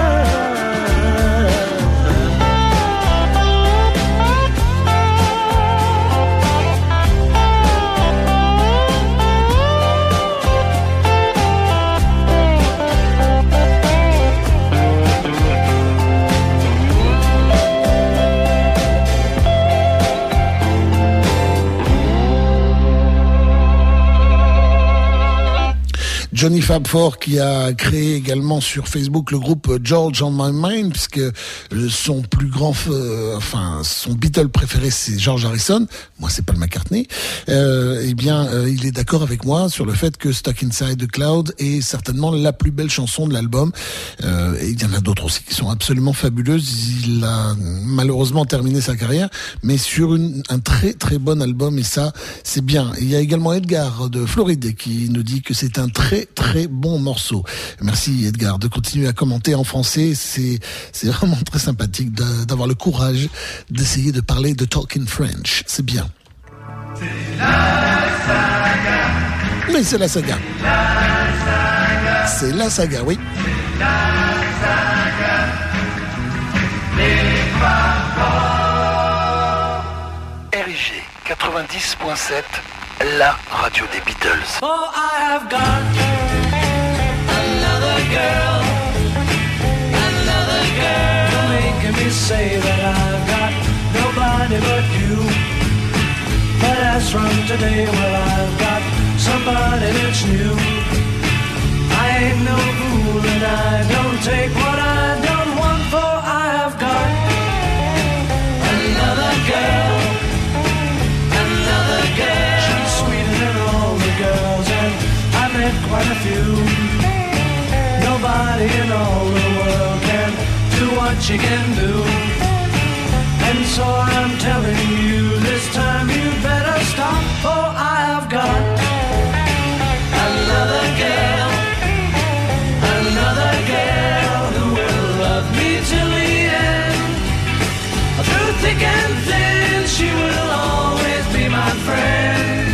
Johnny Fab Four qui a créé également sur Facebook le groupe George on My Mind, puisque son plus grand, son Beatle préféré c'est George Harrison. Moi c'est Paul McCartney. Il est d'accord avec moi sur le fait que Stuck Inside the Cloud est certainement la plus belle chanson de l'album. Et il y en a d'autres aussi qui sont absolument fabuleuses. Il a malheureusement terminé sa carrière, mais sur un très très bon album, et ça c'est bien. Il y a également Edgar de Floride qui nous dit que c'est un très très bon morceau. Merci Edgar de continuer à commenter en français, c'est vraiment très sympathique d'avoir le courage d'essayer de parler de Talking French, c'est bien. C'est la saga. Mais c'est la saga. C'est la saga, oui. C'est la saga. Les parents. RIG 90.7, la radio des Beatles. Oh, I have got another girl making me say that I've got nobody but you. But as from today, well, I've got somebody that's new. I ain't no fool and I don't take what I don't want, for I have got another girl. She's sweeter than all the girls, and I met quite a few. Nobody in all the world can do what she can do. And so I'm telling you, this time you better stop, for I have got another girl who will love me till the end. Through thick and thin, she will always be my friend.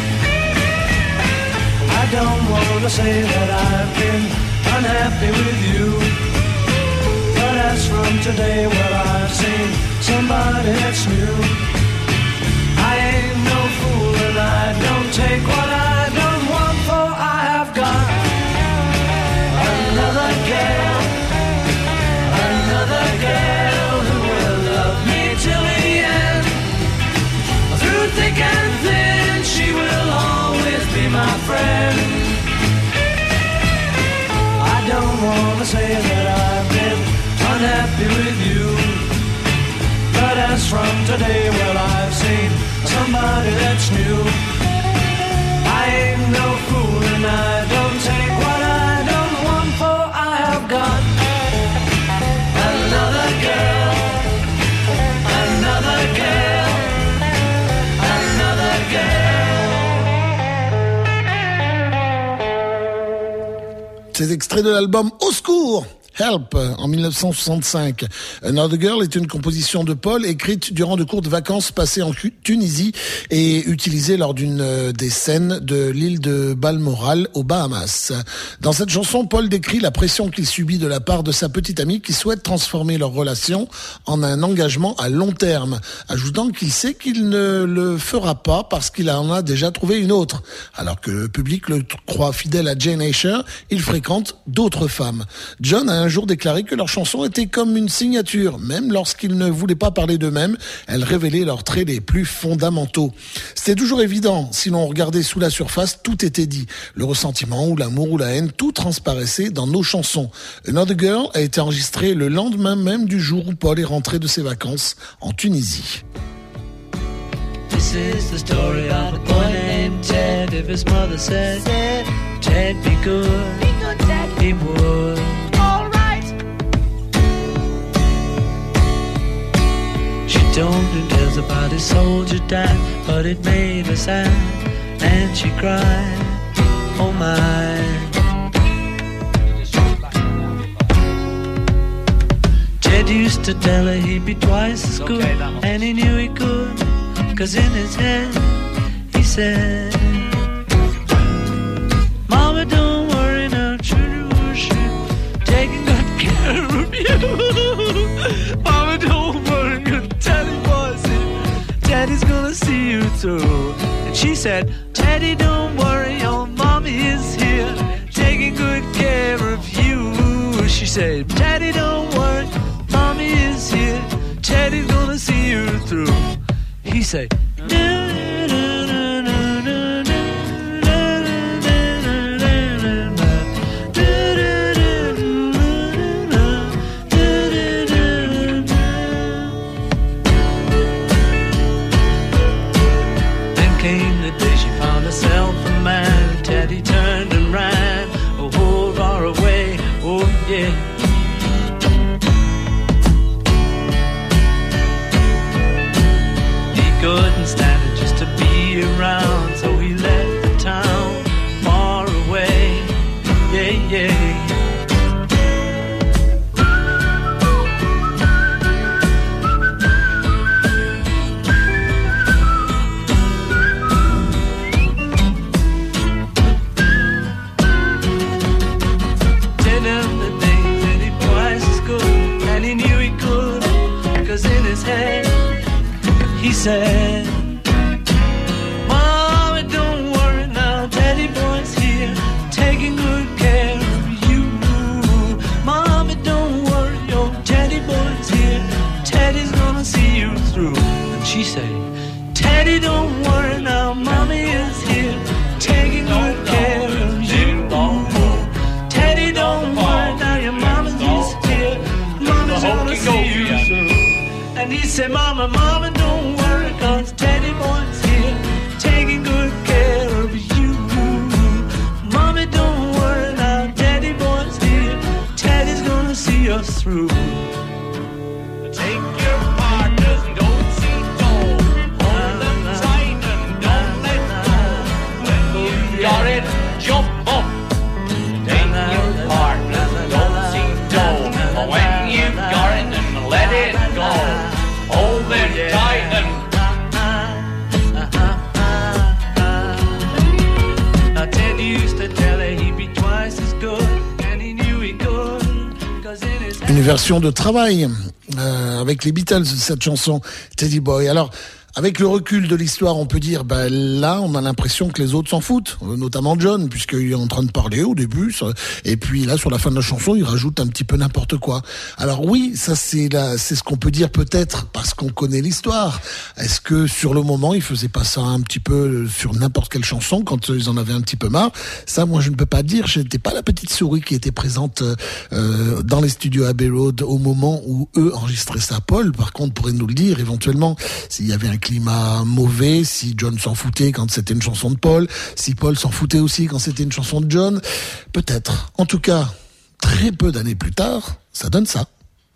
I don't want to say that I've been unhappy with you, but as from today, well, I've seen somebody that's new. I ain't no fool and I don't take what I don't want, for I have got another girl who will love me till the end. Through thick and thin, she will always be my friend. I don't want to say that I've been unhappy with you, but as from today, well, I've seen somebody that's new. I ain't no fool and I don't take what I don't want, for I have got another girl. Ces extraits de l'album Au secours, Help, en 1965. Another Girl est une composition de Paul écrite durant de courtes vacances passées en Tunisie et utilisée lors d'une des scènes de l'île de Balmoral aux Bahamas. Dans cette chanson, Paul décrit la pression qu'il subit de la part de sa petite amie qui souhaite transformer leur relation en un engagement à long terme, ajoutant qu'il sait qu'il ne le fera pas parce qu'il en a déjà trouvé une autre. Alors que le public le croit fidèle à Jane Asher, il fréquente d'autres femmes. John a un jour déclaré que leur chanson était comme une signature. Même lorsqu'ils ne voulaient pas parler d'eux-mêmes, elle révélait leurs traits les plus fondamentaux. C'était toujours évident. Si l'on regardait sous la surface, tout était dit. Le ressentiment ou l'amour ou la haine, tout transparaissait dans nos chansons. Another Girl a été enregistré le lendemain même du jour où Paul est rentré de ses vacances en Tunisie. This is the story of a boy named Ted. If his mother said, Ted, be good, Dad, he would. All right. She told him tales about his soldier dad, but it made her sad, and she cried, oh my. Ted used to tell her he'd be twice as good, and he knew he could. 'Cause in his head, he said, Mama, don't worry now, children worship, taking good care of you. Mama, don't worry, your Teddy boy's here, Teddy's gonna see you through. And she said, Teddy, don't worry, your mommy is here, taking good care of you. She said, Teddy, don't worry, mommy is here, Teddy's gonna see you through. He say, Then came the day she found herself a man. Teddy turned and ran, a whole far away, oh yeah. Couldn't stand it just to be around, so he left the town far away. Yeah, yeah. Ten of the days that he twice as good, and he knew he could, 'cause in his head he said, Mama, don't worry now, Teddy boy's here, taking good care of you. Mama, don't worry, your Teddy boy's here, Teddy's gonna see you through. And she said, Teddy, don't worry now, Mommy is here, taking good care of you. Teddy, don't worry now, your mama's here, Mama's gonna see you through. And he said, Mama, Mama, don't worry, 'cause Teddy boy's here, taking good care of you. Mommy, don't worry now, Teddy boy's here, Teddy's gonna see us through. Take your partners and don't seem dull, hold them tight and don't let go. When you got it, jump up. Take your partners and don't seem dull, when you got it, and let it go. Hold them tight and now Teddy used to tell her he'd be twice as good, and he knew he could, 'cause in his Une version de travail avec les Beatles, cette chanson Teddy Boy. Alors, avec le recul de l'histoire, on peut dire, là, on a l'impression que les autres s'en foutent, notamment John, puisqu'il est en train de parler au début, et puis là, sur la fin de la chanson, il rajoute un petit peu n'importe quoi. Alors oui, ça c'est ce qu'on peut dire peut-être parce qu'on connaît l'histoire. Est-ce que sur le moment, ils faisaient pas ça un petit peu sur n'importe quelle chanson quand ils en avaient un petit peu marre? Ça, moi, je ne peux pas dire. Je n'étais pas la petite souris qui était présente dans les studios Abbey Road au moment où eux enregistraient ça. Paul, par contre, pourrait nous le dire éventuellement s'il y avait un climat mauvais, si John s'en foutait quand c'était une chanson de Paul, si Paul s'en foutait aussi quand c'était une chanson de John, peut-être. En tout cas, très peu d'années plus tard, ça donne ça.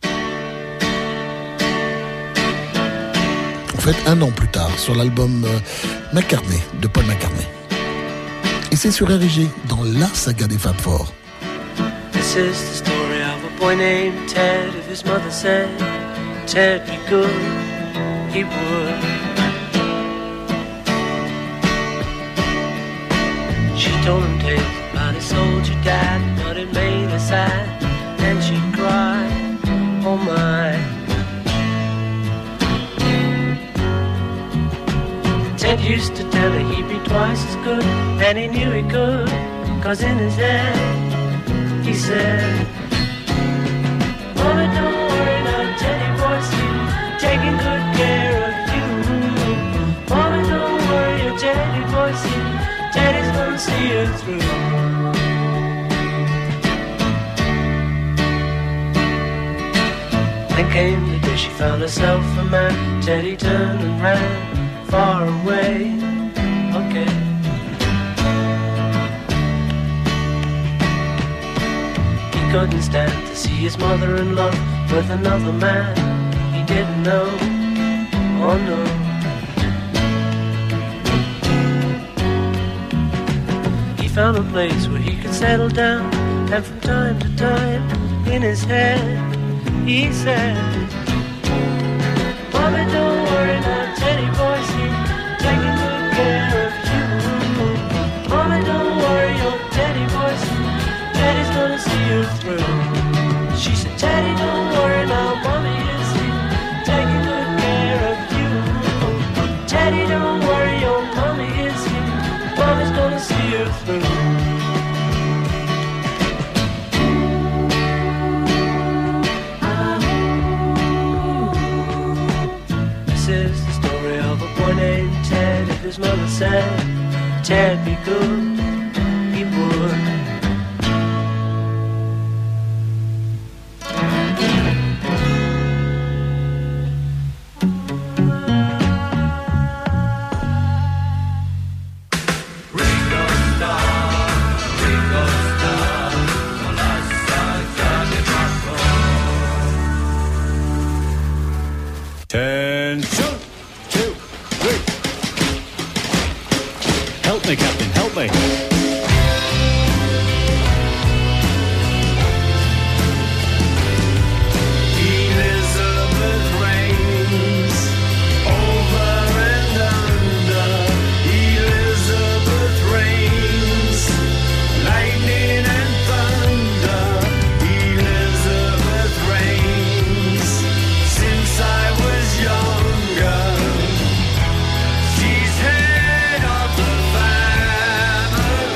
En fait, 1 an plus tard, sur l'album McCartney, de Paul McCartney. Et c'est sur RG, dans la saga des Fab Four. This is the story of a boy named Ted. If his mother said, Ted, be good, he would. She told him tales about his soldier dad, but it made her sad, and she cried, oh my. Ted used to tell her he'd be twice as good, and he knew he could, 'cause in his head he said, Teddy boy sing. Teddy's gonna see her through. Then came the day she found herself a man. Teddy turned and ran far away. Okay. He couldn't stand to see his mother-in-law with another man he didn't know. Oh no. He found a place where he could settle down, and from time to time in his head he said, Mommy, don't worry now, Teddy boy, see, taking good care of you. Mommy, don't worry, oh Teddy boy, see, Teddy's gonna see you through. She said, Teddy, don't worry now, Mommy is here, taking good care of you. Teddy, don't worry, oh Mommy is here, Mommy's gonna see you through. Named Ted, if his mother said Ted be good, he would. Help me, Captain, help me. Elizabeth reigns over and under. Elizabeth reigns, lightning and thunder. Elizabeth reigns, since I was younger. She's head of the family.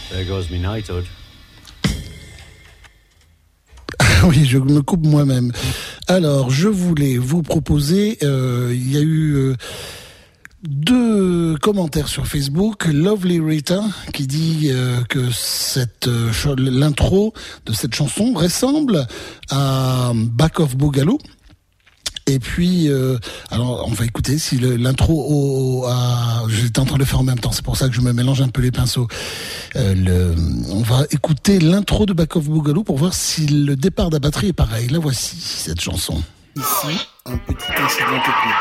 There goes me knighthood. Oui, je me coupe moi-même. Alors, je voulais vous proposer, il y a eu 2 commentaires sur Facebook. Lovely Rita qui dit que l'intro de cette chanson ressemble à Back of Boogaloo. Et puis, alors on va écouter si l'intro j'étais en train de le faire en même temps, c'est pour ça que je me mélange un peu les pinceaux. On va écouter l'intro de Back of Boogaloo pour voir si le départ de la batterie est pareil. La voici, cette chanson. Ici, un petit incident technique.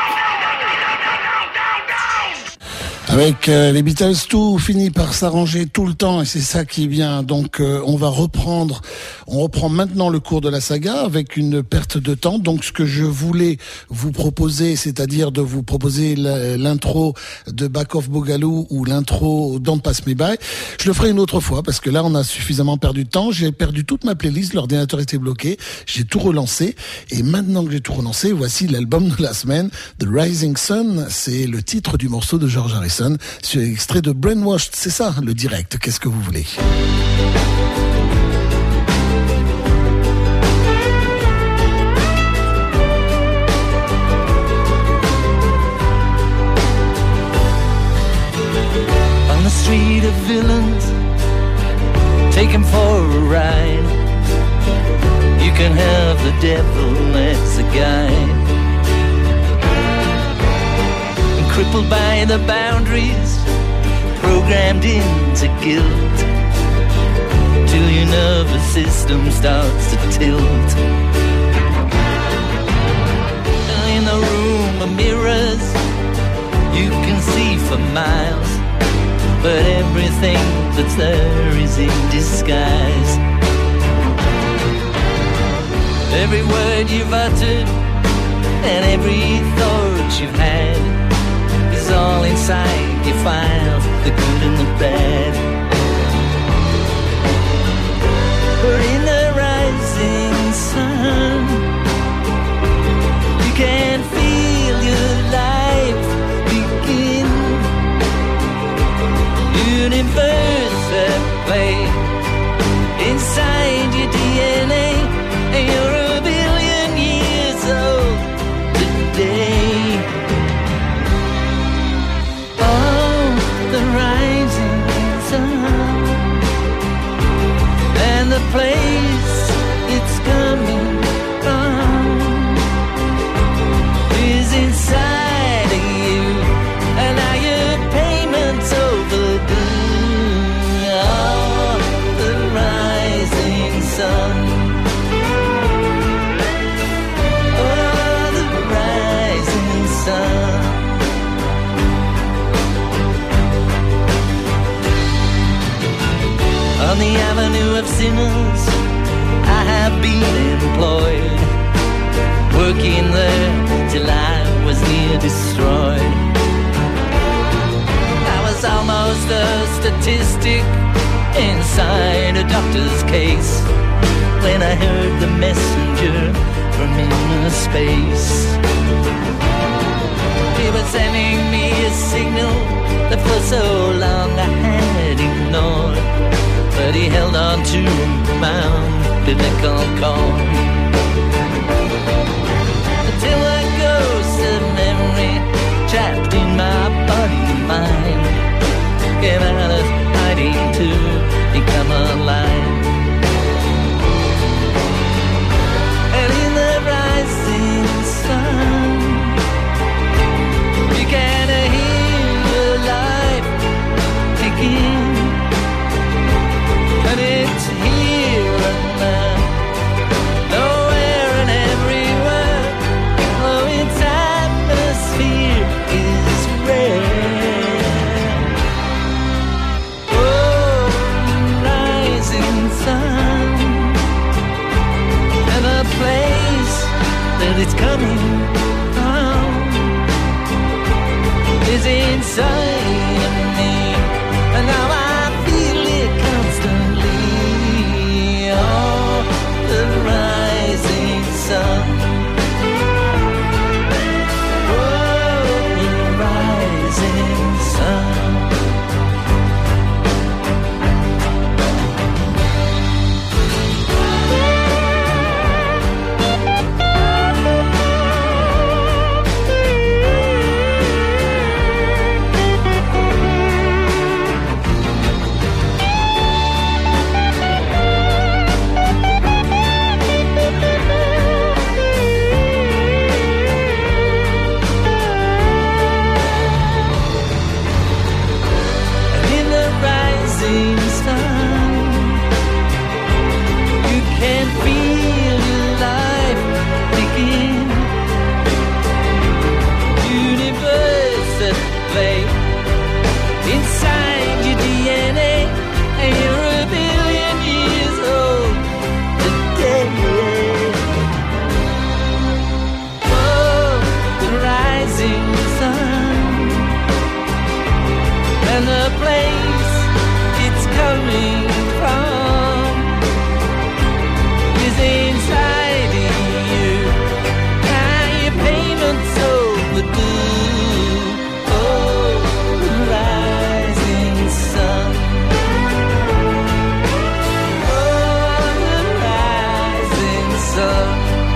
Avec les Beatles, tout finit par s'arranger tout le temps et c'est ça qui est bien. Donc on reprend maintenant le cours de la saga avec une perte de temps. Donc ce que je voulais vous proposer, c'est-à-dire de vous proposer l'intro de Back of Boogaloo ou l'intro Don't Pass Me By, je le ferai une autre fois parce que là on a suffisamment perdu de temps. J'ai perdu toute ma playlist, l'ordinateur était bloqué, j'ai tout relancé et maintenant que j'ai tout relancé, voici l'album de la semaine, The Rising Sun. C'est le titre du morceau de George Harrison. C'est extrait de Brainwashed, c'est ça le direct, qu'est-ce que vous voulez? On the street of villains, take him for a ride. You can have the devil as a guide. Crippled by the boundaries, programmed into guilt, till your nervous system starts to tilt. In the room of mirrors, you can see for miles, but everything that's there is in disguise. Every word you've uttered and every thought you've had is all inside your files, the good and the bad. But in the rising sun, you can feel your life begin. Universe at play inside your DNA, and you're a billion years old today. The rising sun and the place it's coming from is inside of you, and now your payment's overdue. Oh, the rising sun. Oh, the rising sun. On the avenue of sinners, I have been employed, working there till I was near destroyed. I was almost a statistic inside a doctor's case when I heard the messenger from inner space. He was sending me a signal that for so long I had ignored, but he held on to my umbilical cord until a ghost of memory trapped in my body and mind came out of hiding to become alive. And in the rising sun, you can hear your life begin. And it's here and now, nowhere and everywhere. Oh, its atmosphere is rare. Oh, rising sun, and the place that it's coming from is inside of me, and now I feel it constantly. Oh, the rising sun. Oh, the rising sun. place it's coming from is inside you. And your payment's overdue. Oh, the rising sun. Oh, the rising sun.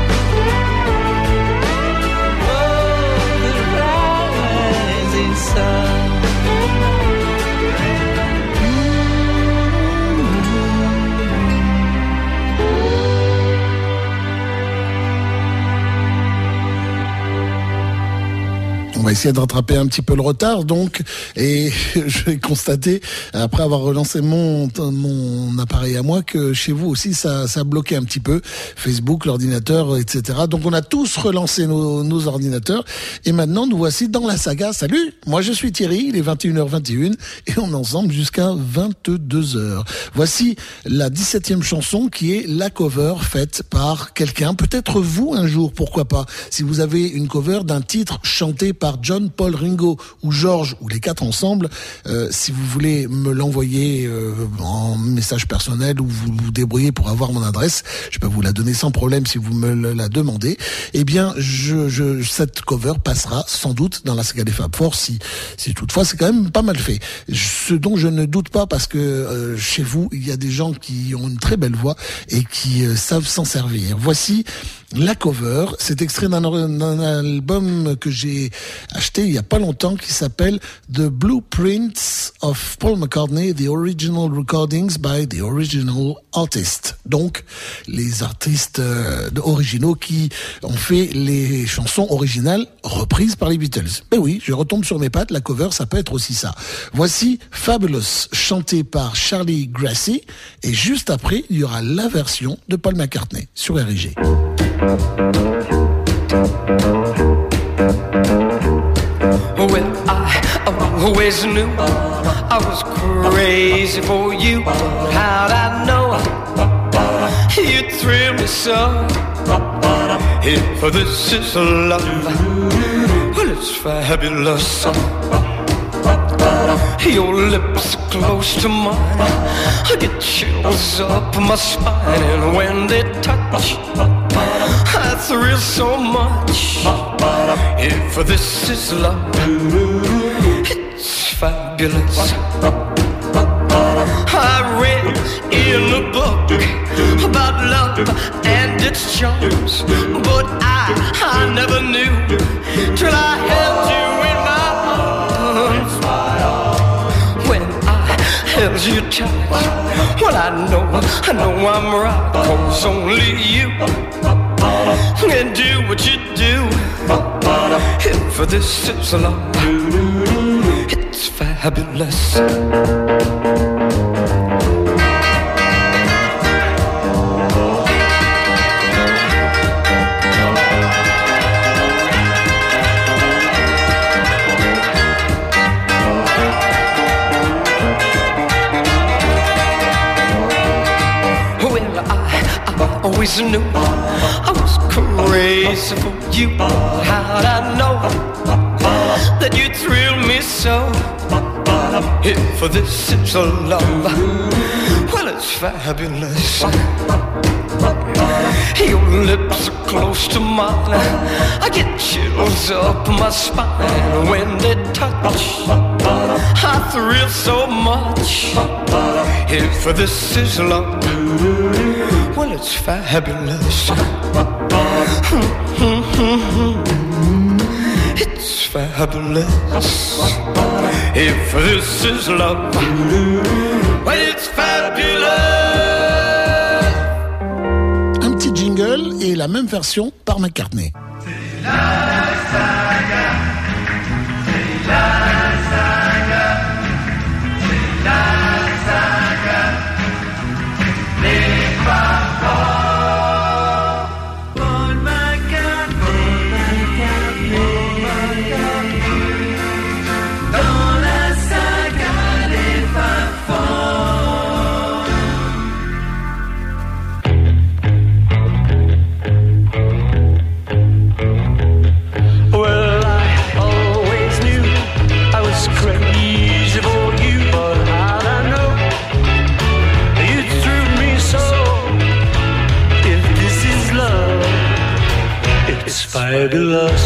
On va essayer de rattraper un petit peu le retard, donc, et je vais constater, après avoir relancé mon appareil à moi, que chez vous aussi, ça a bloqué un petit peu. Facebook, l'ordinateur, etc. Donc, on a tous relancé nos ordinateurs, et maintenant, nous voici dans la saga. Salut, moi je suis Thierry, il est 21h21, et on est ensemble jusqu'à 22h. Voici la 17e chanson, qui est la cover faite par quelqu'un, peut-être vous un jour, pourquoi pas, si vous avez une cover d'un titre chanté par John, Paul, Ringo ou George ou les quatre ensemble, si vous voulez me l'envoyer en message personnel ou vous vous débrouillez pour avoir mon adresse, je peux vous la donner sans problème si vous me la demandez. Eh bien, cette cover passera sans doute dans la saga des Fab Four si toutefois c'est quand même pas mal fait. Ce dont je ne doute pas parce que chez vous il y a des gens qui ont une très belle voix et qui savent s'en servir. Voici la cover, c'est extrait d'un album que j'ai acheté il y a pas longtemps qui s'appelle The Blueprints of Paul McCartney, The Original Recordings by the Original Artist. Donc, les artistes originaux qui ont fait les chansons originales reprises par les Beatles. Ben oui, je retombe sur mes pattes, la cover, ça peut être aussi ça. Voici Fabulous, chanté par Charlie Gracie, et juste après, il y aura la version de Paul McCartney sur RG. Well, I always knew I was crazy for you. How'd I know you'd thrill me so? If this is love, well, it's fabulous. Your lips are close to mine, I get chills up my spine, and when they touch, I thrill so much. If this is love, it's fabulous. I read in a book about love and its charms, but I never knew till I held you in my arms. When I held you tight, well, I know I'm right, 'cause only you can do what you do. If this is love, it's fabulous. Always knew I was crazy for you. How'd I know that you'd thrill me so? If this is a love, well, it's fabulous. Your lips are close to mine, I get chills up my spine. When they touch, I thrill so much. If this is love, well, it's fabulous. It's fabulous. If this is love, well, it's fabulous. Un petit jingle et la même version par McCartney. C'est la saga. C'est la saga. C'est la saga. Les Fab Four. Paul McCartney. Dans la saga des Fab Four. Well, I fabulous.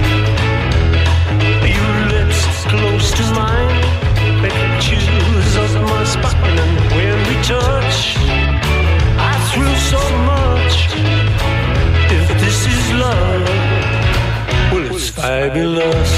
Your lips close to mine, pictures of my spine, and when we touch, I thrill so much. If this is love, well, it's fabulous.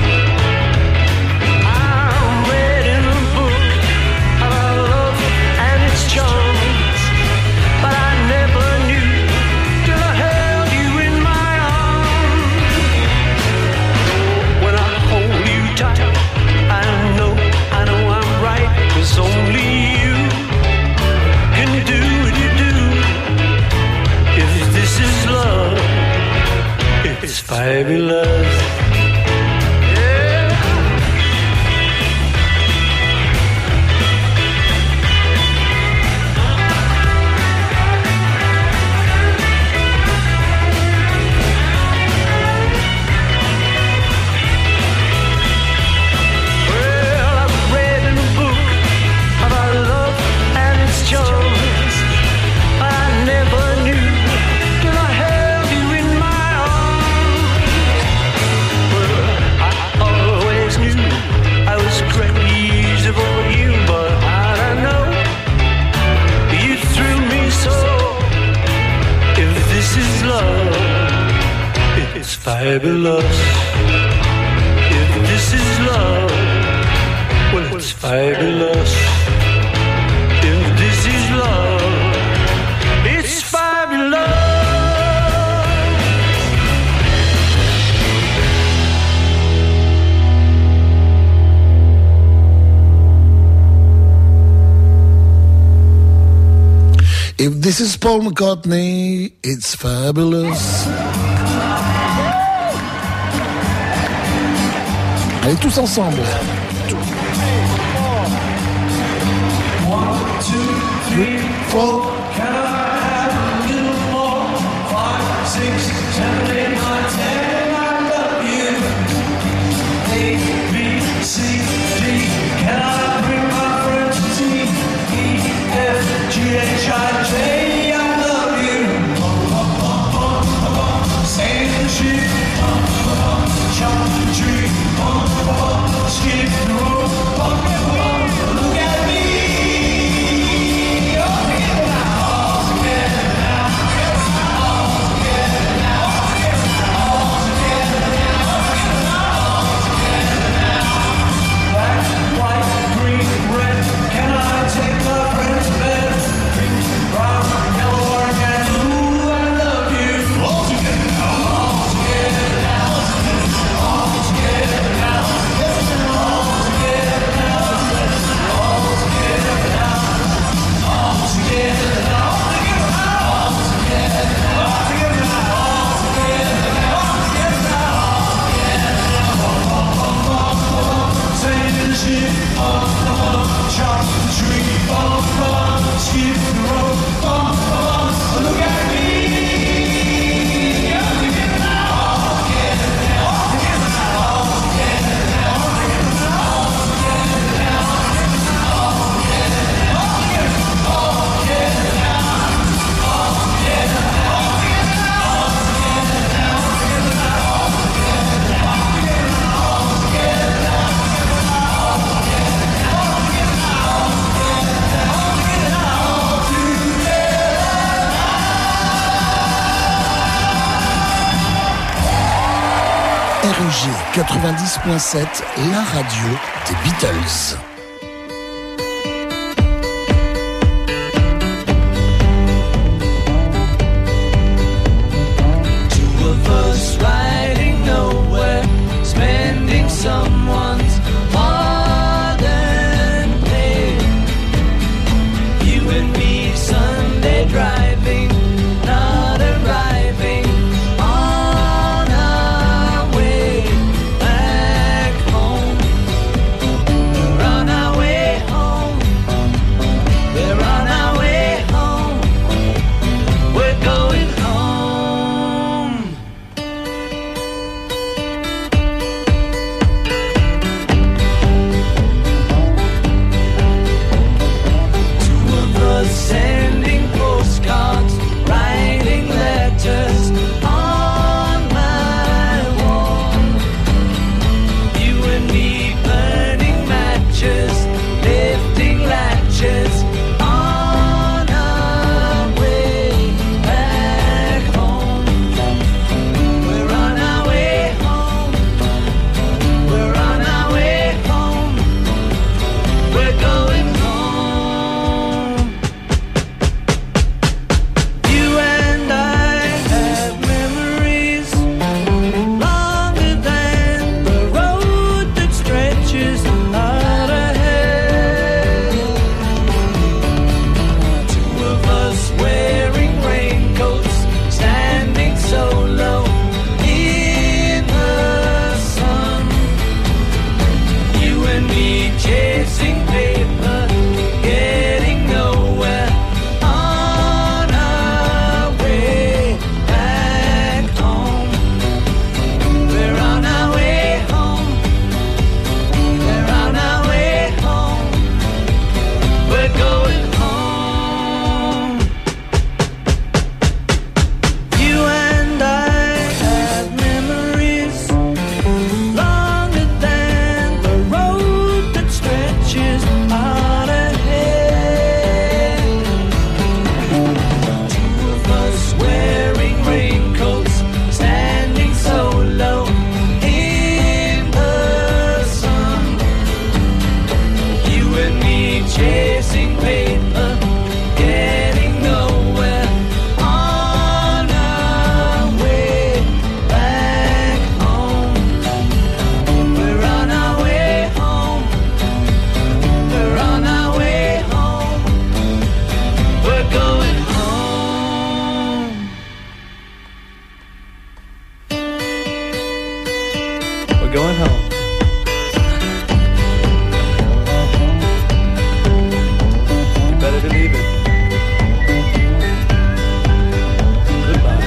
I'm reading a book about love and its charms, but I never knew till I held you in my arms. When I hold you tight, I know I'm right, 'cause only you can do what you do. If this is love, it's fabulous. Fabulous. If this is love, well, it's fabulous. If this is love, it's fabulous. If this is Paul McCartney, it's fabulous. Allez, tous ensemble. 1, 2, 3, 4. Can I have a little more? 5, 6, 7, 8, 9, 10. I love you. A, B, C, D. Can I bring my friends to tea? E, F, G, H, I, J. I love you. Sail the ship. Chop the tree. Skip the road, look at me. All together now, all together now, all together now, all together now, all together now. Black, white, green, red. Can I take my friends to bed? Pink, brown, yellow, orange, and blue. I love you. All together now, all together now, all together now. Chop the tree, skip the road, look at me. All together now, all together now, all together now, all together now, all together now, all together now, all together now, all together now, all RG 90.7, la radio des Beatles. Two of us riding nowhere, spending someone's hard-earned pay. You and me Sunday driving, not arriving. Run chasing paper, getting nowhere. On our way back home. We're on our way home. We're on our way home. We're going home. We're going home. You better believe it. Goodbye.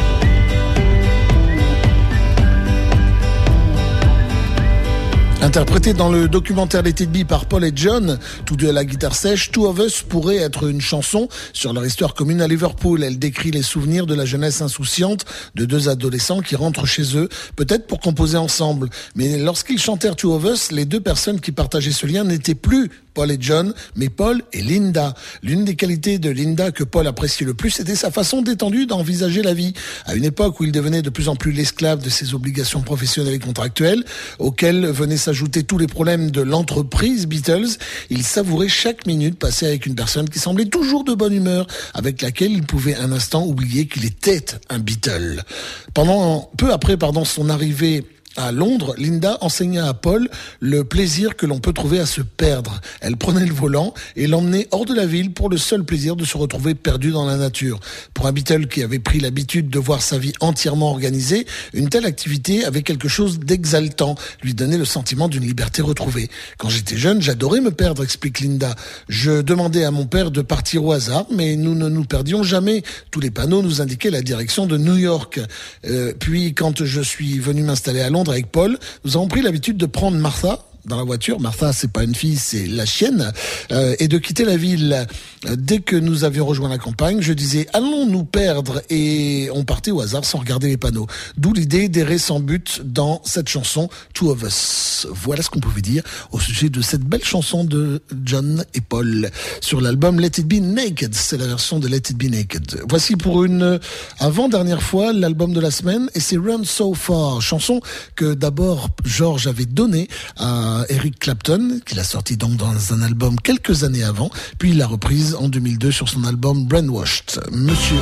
Interprété dans le documentaire Let It Be par Paul et John, tous deux à la guitare sèche, Two of Us pourrait être une chanson sur leur histoire commune à Liverpool. Elle décrit les souvenirs de la jeunesse insouciante de deux adolescents qui rentrent chez eux, peut-être pour composer ensemble. Mais lorsqu'ils chantèrent Two of Us, les deux personnes qui partageaient ce lien n'étaient plus Paul et John, mais Paul et Linda. L'une des qualités de Linda que Paul appréciait le plus, c'était sa façon détendue d'envisager la vie. À une époque où il devenait de plus en plus l'esclave de ses obligations professionnelles et contractuelles, auxquelles venaient s'ajouter tous les problèmes de l'entreprise Beatles, il savourait chaque minute passée avec une personne qui semblait toujours de bonne humeur, avec laquelle il pouvait un instant oublier qu'il était un Beatle. Peu après son arrivée à Londres, Linda enseigna à Paul le plaisir que l'on peut trouver à se perdre. Elle prenait le volant et l'emmenait hors de la ville pour le seul plaisir de se retrouver perdu dans la nature. Pour un Beatle qui avait pris l'habitude de voir sa vie entièrement organisée, une telle activité avait quelque chose d'exaltant, lui donnait le sentiment d'une liberté retrouvée. Quand j'étais jeune, j'adorais me perdre, explique Linda. Je demandais à mon père de partir au hasard, mais nous ne nous perdions jamais. Tous les panneaux nous indiquaient la direction de New York. Puis quand je suis venu m'installer à Londres avec Paul, nous avons pris l'habitude de prendre Martha dans la voiture. Martha, c'est pas une fille, c'est la chienne, et de quitter la ville. Dès que nous avions rejoint la campagne, je disais allons nous perdre, et on partait au hasard sans regarder les panneaux. D'où l'idée d'errer sans but dans cette chanson Two of Us. Voilà ce qu'on pouvait dire au sujet de cette belle chanson de John et Paul sur l'album Let It Be Naked. C'est la version de Let It Be Naked. Voici pour une avant-dernière fois l'album de la semaine, et c'est Run So Far, chanson que d'abord George avait donnée à Eric Clapton, qu'il a sorti donc dans un album quelques années avant, puis il l'a reprise en 2002 sur son album Brainwashed. Monsieur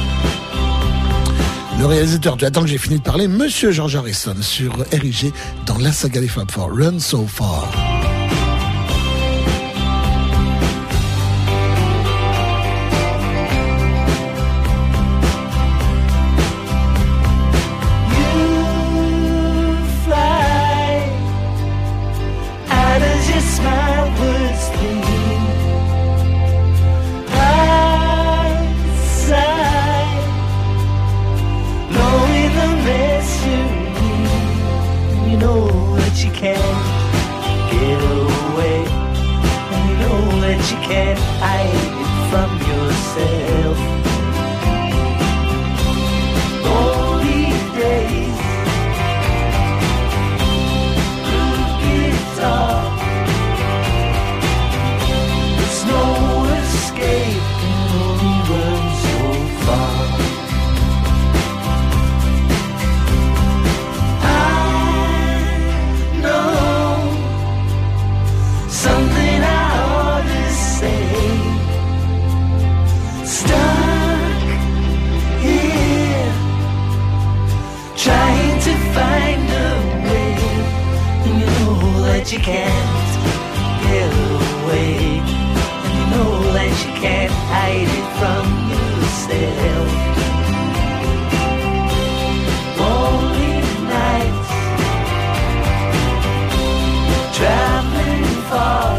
le réalisateur, tu attends que j'ai fini de parler, Monsieur George Harrison sur RIG dans la saga des Fab Four, Run So Far. You can't get away, and you know that you can't hide it from yourself. All these days, it's dark. There's no escape, can only run so far. Something I ought to say. Stuck here, trying to find a way. And you know that you can't get away. And you know that you can't hide it from yourself. Lonely nights, traveling far.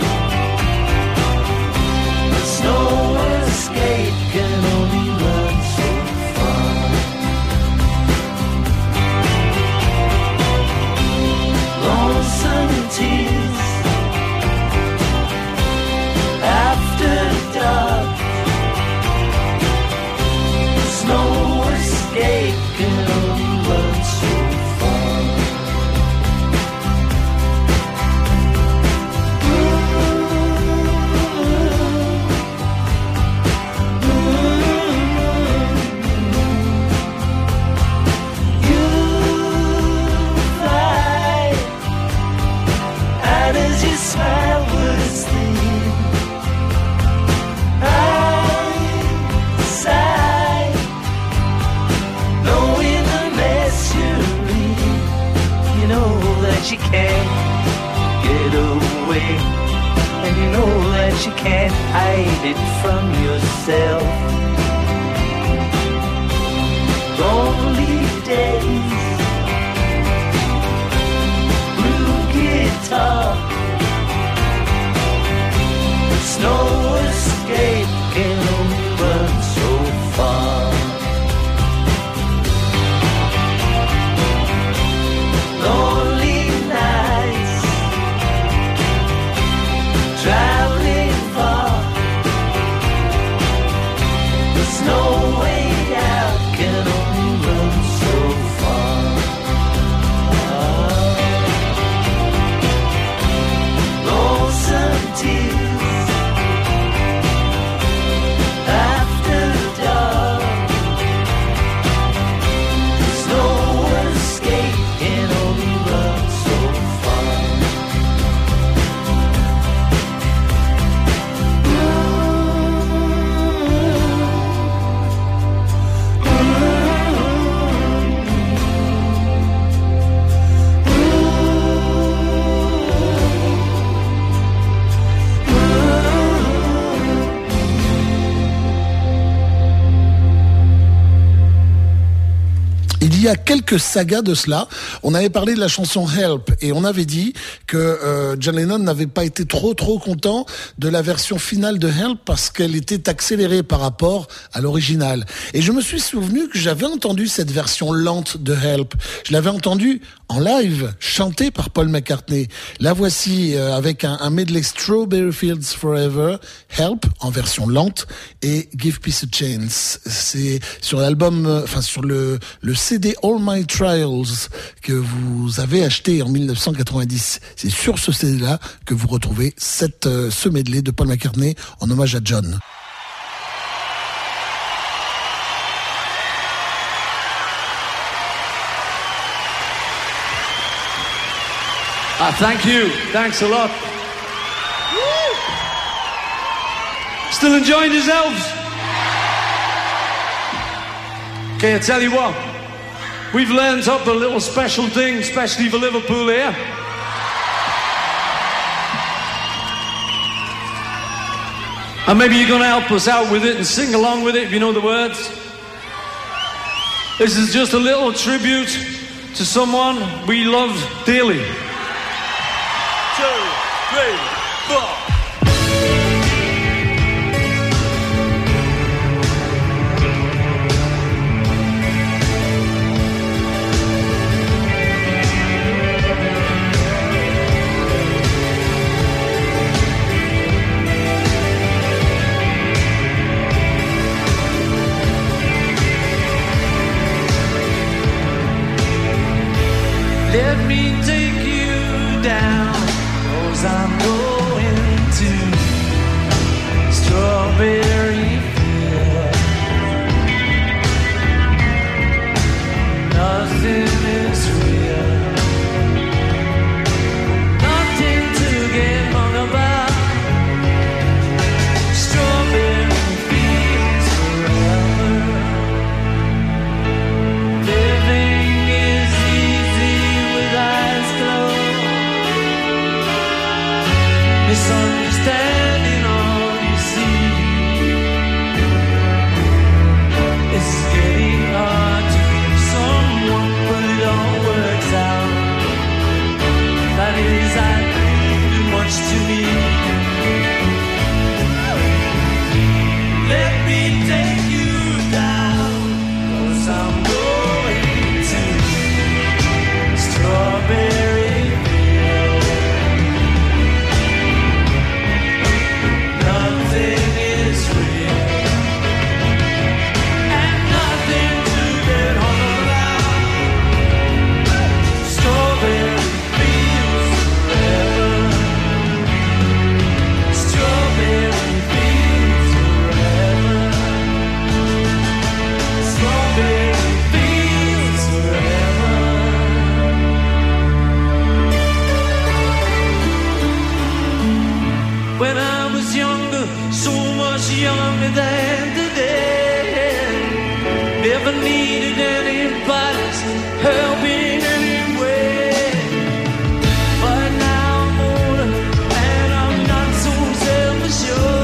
There's no escape, can only run so far. Lonesome tears after dark. can't hide it from yourself. Lonely days, blue guitar, there's no escape, can only run so far. Lonely nights, traveling far, there's no way out, can only run so far. Lonesome tears after dark, there's no escape, can only run so far. Il y a quelques sagas de cela, on avait parlé de la chanson Help et on avait dit que John Lennon n'avait pas été trop content de la version finale de Help parce qu'elle était accélérée par rapport à l'original. Et je me suis souvenu que j'avais entendu cette version lente de Help. Je l'avais entendue en live, chantée par Paul McCartney. La voici avec un medley Strawberry Fields Forever, Help en version lente et Give Peace a Chance. C'est sur l'album, enfin sur le CD All My Trials que vous avez acheté en 1990. C'est sur ce CD-là que vous retrouvez ce medley de Paul McCartney en hommage à John. Thank you. Thanks a lot. Still enjoying yourselves? Okay, I tell you what. We've learned up a little special thing, especially for Liverpool here. And maybe you're going to help us out with it and sing along with it if you know the words. This is just a little tribute to someone we love dearly. 2, 3, 4. Let me take you down, 'cause I'm going to Strawberry Field. Nothing is real, nothing to get hung about. Strawberry Fields forever. Living is eyes closed, misunderstanding all you see. It's getting hard to give someone, but it all works out. That is, I too much to me. Let me take you down, 'cause I'm going to Strawberry Field. Nothing is real, and nothing to get hung around. Strawberry Fields forever. Strawberry Fields forever. Strawberry Fields forever. When I was younger, so much younger than today, never needed anybody's help in any way. But now I'm older and I'm not so self-assured.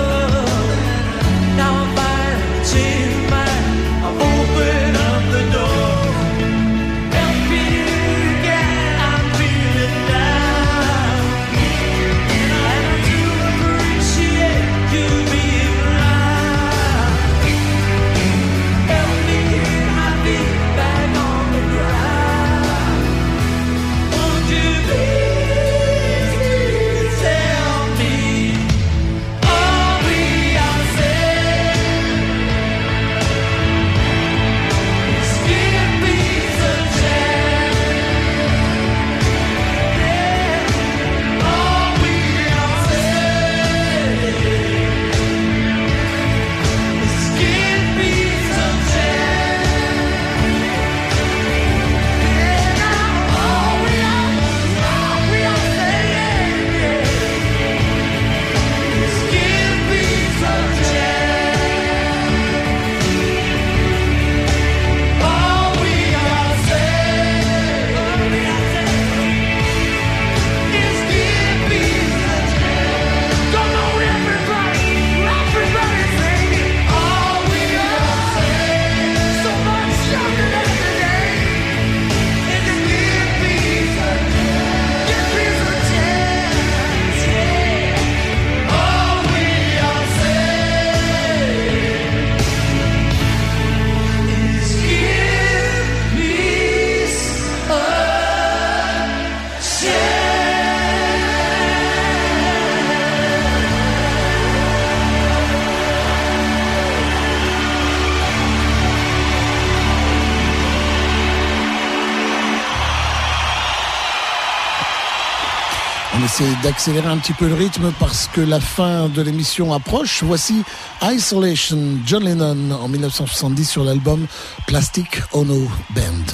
c'est d'accélérer un petit peu le rythme parce que la fin de l'émission approche. Voici Isolation, John Lennon en 1970 sur l'album Plastic Ono Band.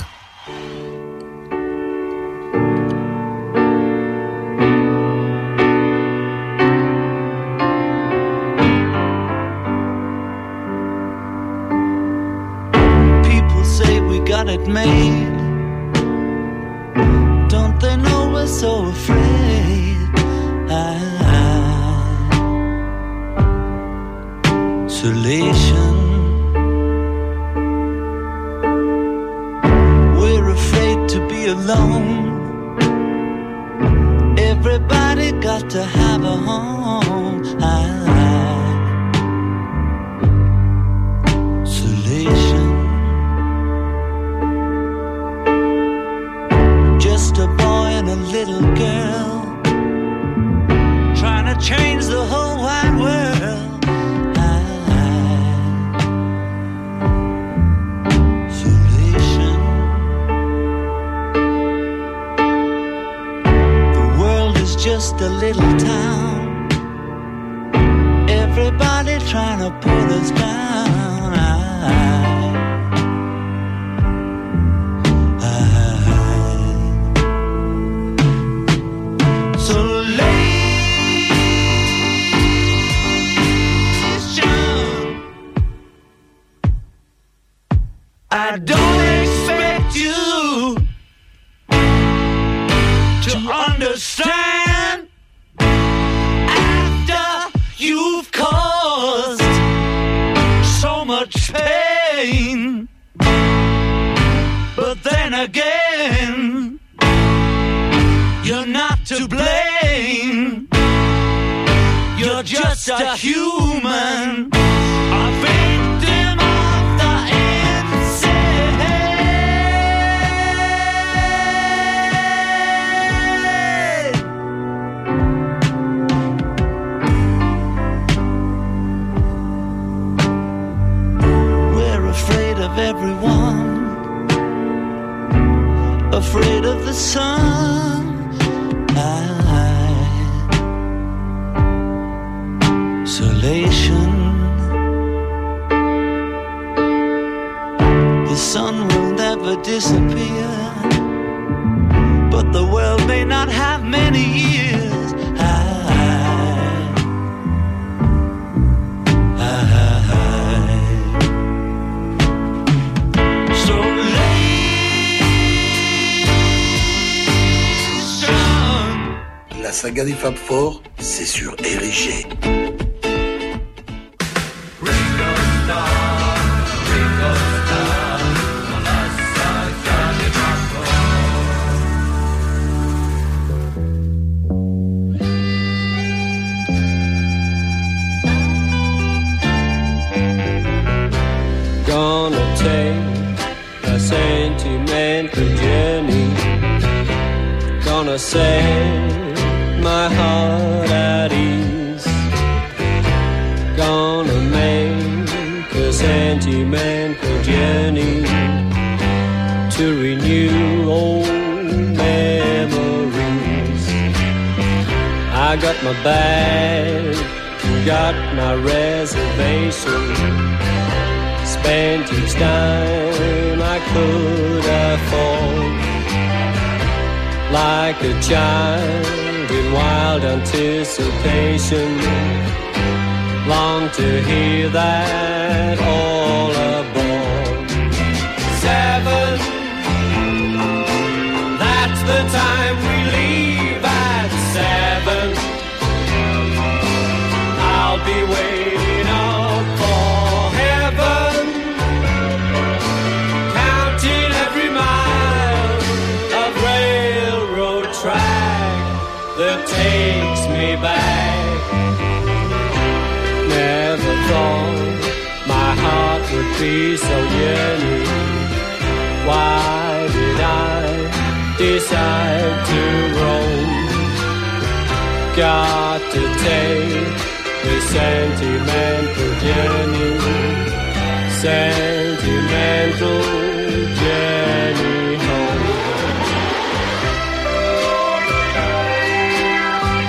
Got it made. Don't they know we're so afraid? Isolation. We're afraid to be alone. Everybody got to have a home. Isolation. Just a boy and a little girl trying to change the whole wide world. Isolation. The world is just a little town. Everybody trying to put us down. I don't expect you to understand after you've caused so much pain. But then again, you're not to blame. You're just a human, a victim of the of everyone, afraid of the sun. Isolation. The sun will never disappear, but the world may not have many years. La saga des Fab Four, c'est sur RG. Gonna take a sentimental journey. Gonna set my heart at ease. Gonna make a sentimental journey to renew old memories. I got my bag, got my reservation. Spent each time I could afford. Like a child in wild anticipation, long to hear that all aboard. 7, that's the time we leave at 7. I'll be waiting up for heaven, counting every mile of railroad track that takes me back. Never thought my heart would be so yearning. Why did I decide to roam? Got to take a sentimental journey, sentimental journey home.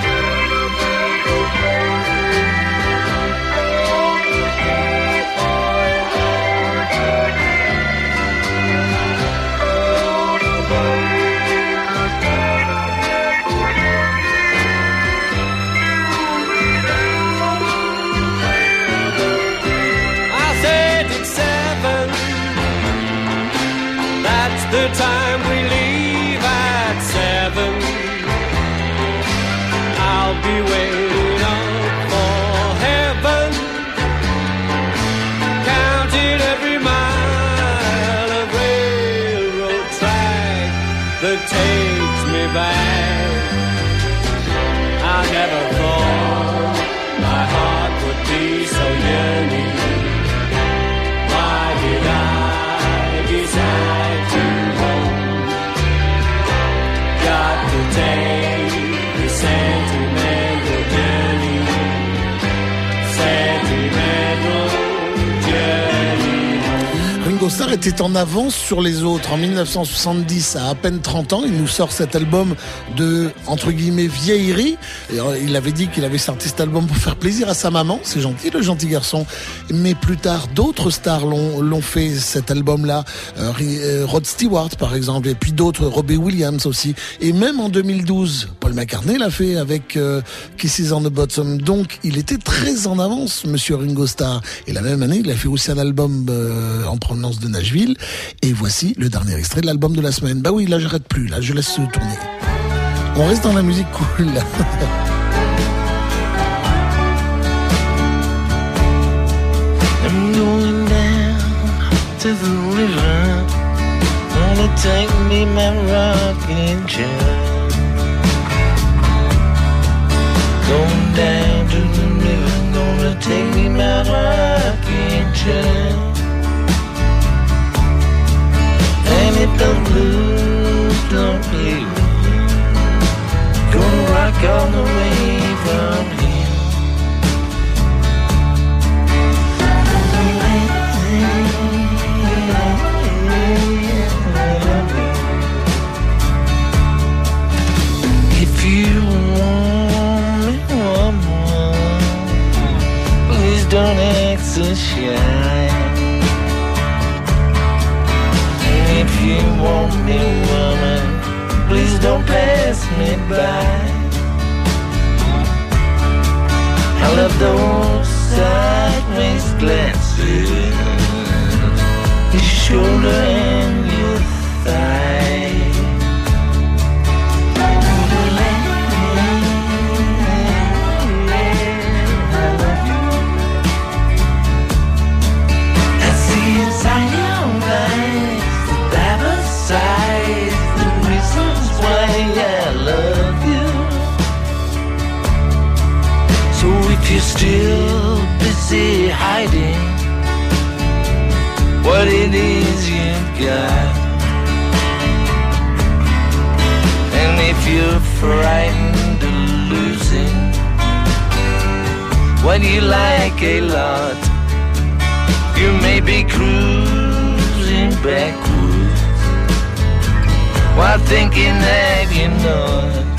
dinner time we leave at 7. I'll be waiting up for heaven, counting every mile of railroad track that takes me back. I never thought my heart would be so yearning. Why did I decide to go? Got to take the sentimental journey. Sentimental journey. Ringo Starr était en avance sur les autres. En 1970, à peine 30 ans, il nous sort cet album de, entre guillemets, vieillerie. Et il avait dit qu'il avait sorti cet album pour faire plaisir à sa maman. C'est gentil, le gentil garçon. Mais plus tard, d'autres stars l'ont fait, cet album-là. Rod Stewart, par exemple, et puis d'autres, Robbie Williams aussi. Et même en 2012, Paul McCartney l'a fait avec Kisses on the Bottom. Donc, il était très en avance, monsieur Ringo Starr. Et la même année, il a fait aussi un album en provenance de Nashville. Et voici le dernier extrait de l'album de la semaine. Bah oui, là, j'arrête plus. Là, je laisse tourner. On reste dans la musique cool, là. I'm going down to the river. Gonna take me my rocking chair. Going down to the river. Gonna take me my rocking chair. And if the blues don't leave, gonna rock all the way from here. If you want me one more, please don't act so shy. If you want me, woman, please don't pass me by. I love those sideways glances, your shoulder and your thigh. I see inside your eyes the reasons why I love you. So if you're still busy hiding what it is you've got, and if you're frightened of losing what you like a lot, you may be cruising backwards while thinking that you know it.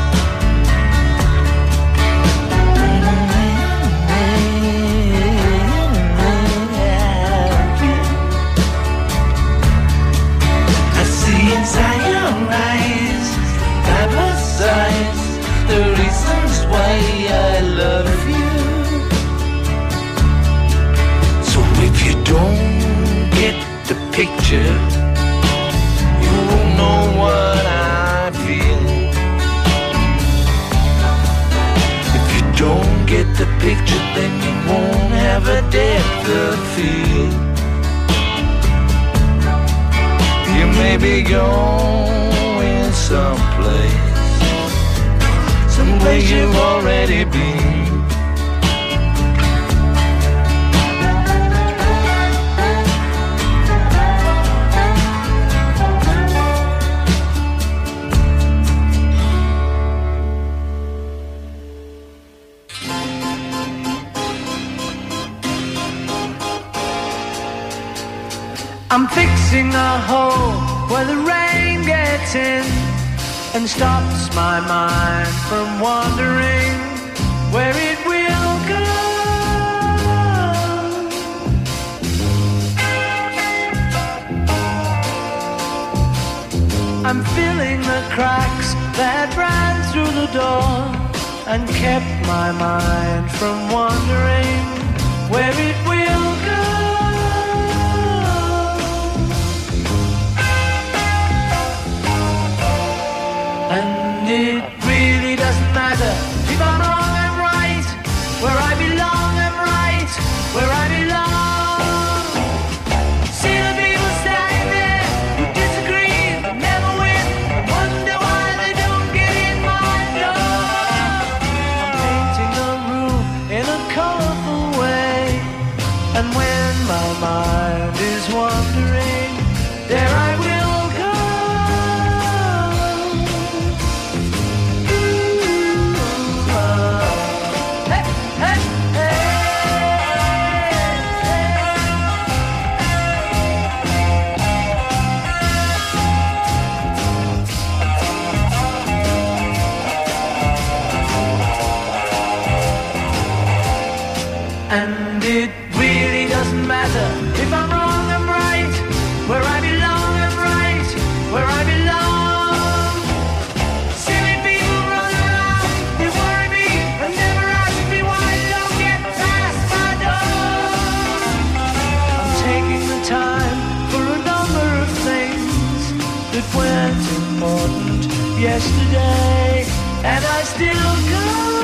I see inside your eyes, side by side, the reasons why I love you. So if you don't get the picture, know what I feel. If you don't get the picture, then you won't have a depth of field. You may be going someplace you've already been. I'm fixing a hole where the rain gets in and stops my mind from wandering where it will go. I'm filling the cracks that ran through the door and kept my mind from wandering where it will go. it really doesn't matter if I'm wrong, I'm right. Where I belong, I'm right. Where I belong. Silly people run around, they worry me and never ask me why I don't get past my door. I'm taking the time for a number of things that weren't important yesterday, and I still go.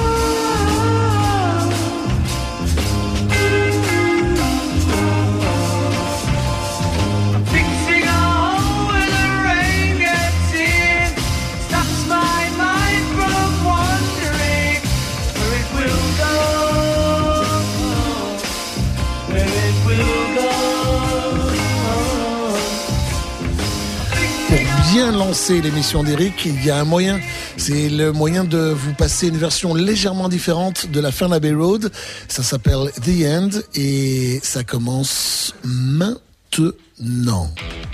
Bien lancer l'émission d'Eric, il y a un moyen, c'est le moyen de vous passer une version légèrement différente de la fin d'Abbey Road. Ça s'appelle The End et ça commence maintenant.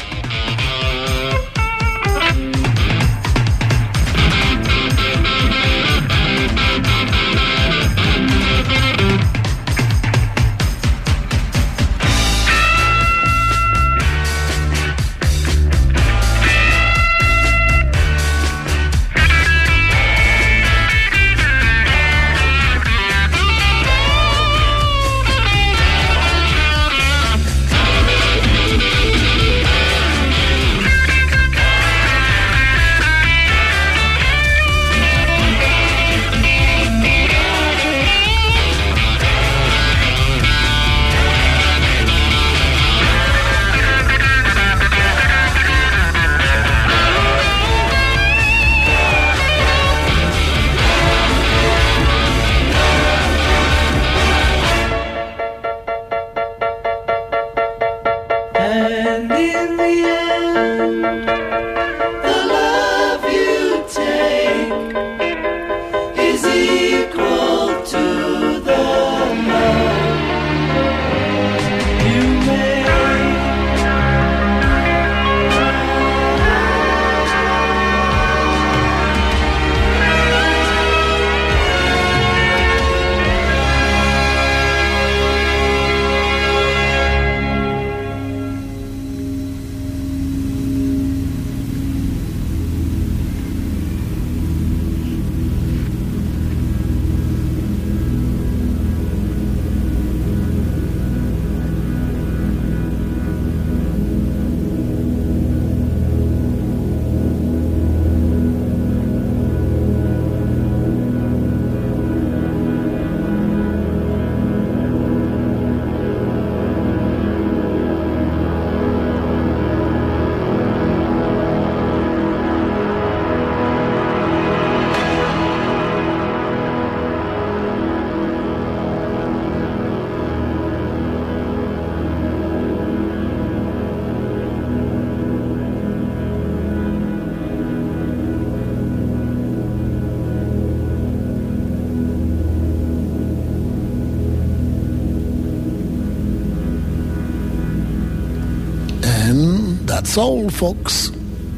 That's all, folks.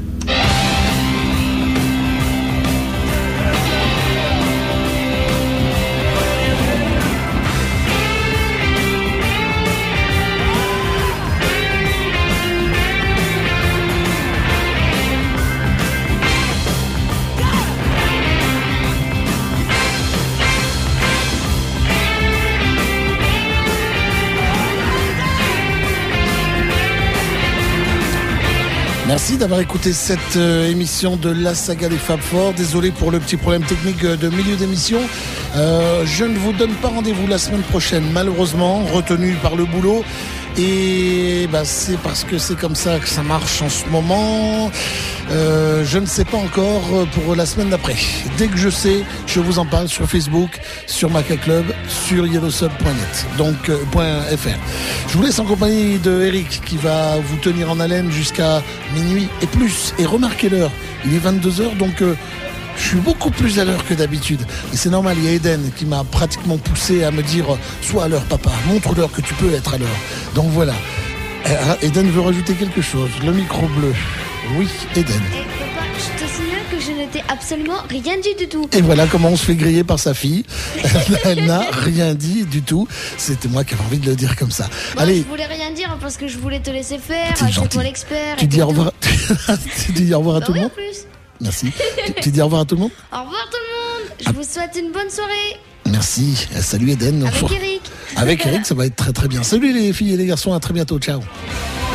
Merci d'avoir écouté cette émission de la saga des Fab Four. Désolé pour le petit problème technique de milieu d'émission. Je ne vous donne pas rendez-vous la semaine prochaine, malheureusement, retenu par le boulot. Et c'est parce que c'est comme ça que ça marche en ce moment. Je ne sais pas encore pour la semaine d'après. Dès que je sais, je vous en parle sur Facebook, sur Maca Club, sur yellowsub.net, donc .fr. Je vous laisse en compagnie de Eric qui va vous tenir en haleine jusqu'à minuit et plus. Et remarquez l'heure, il est 22h, donc je suis beaucoup plus à l'heure que d'habitude. Et c'est normal, il y a Eden qui m'a pratiquement poussé à me dire « Sois à l'heure, papa, montre-leur que tu peux être à l'heure. » Donc voilà. Eden veut rajouter quelque chose. Le micro bleu. Oui, Eden. je te signale que je n'étais absolument rien dit du tout. Et voilà comment on se fait griller par sa fille. Elle n'a rien dit du tout. C'était moi qui avais envie de le dire comme ça. Bon, Allez. je voulais rien dire parce que je voulais te laisser faire. T'es C'est gentil. toi l'expert. Tu dis au revoir. Tu dis au revoir à tout le monde. Plus. Merci. Tu dis au revoir à tout le monde. Au revoir tout le monde. Je vous souhaite une bonne soirée. Merci. Salut Eden. Avec Eric. Avec Eric, ça va être très très bien. Salut les filles et les garçons. À très bientôt. Ciao.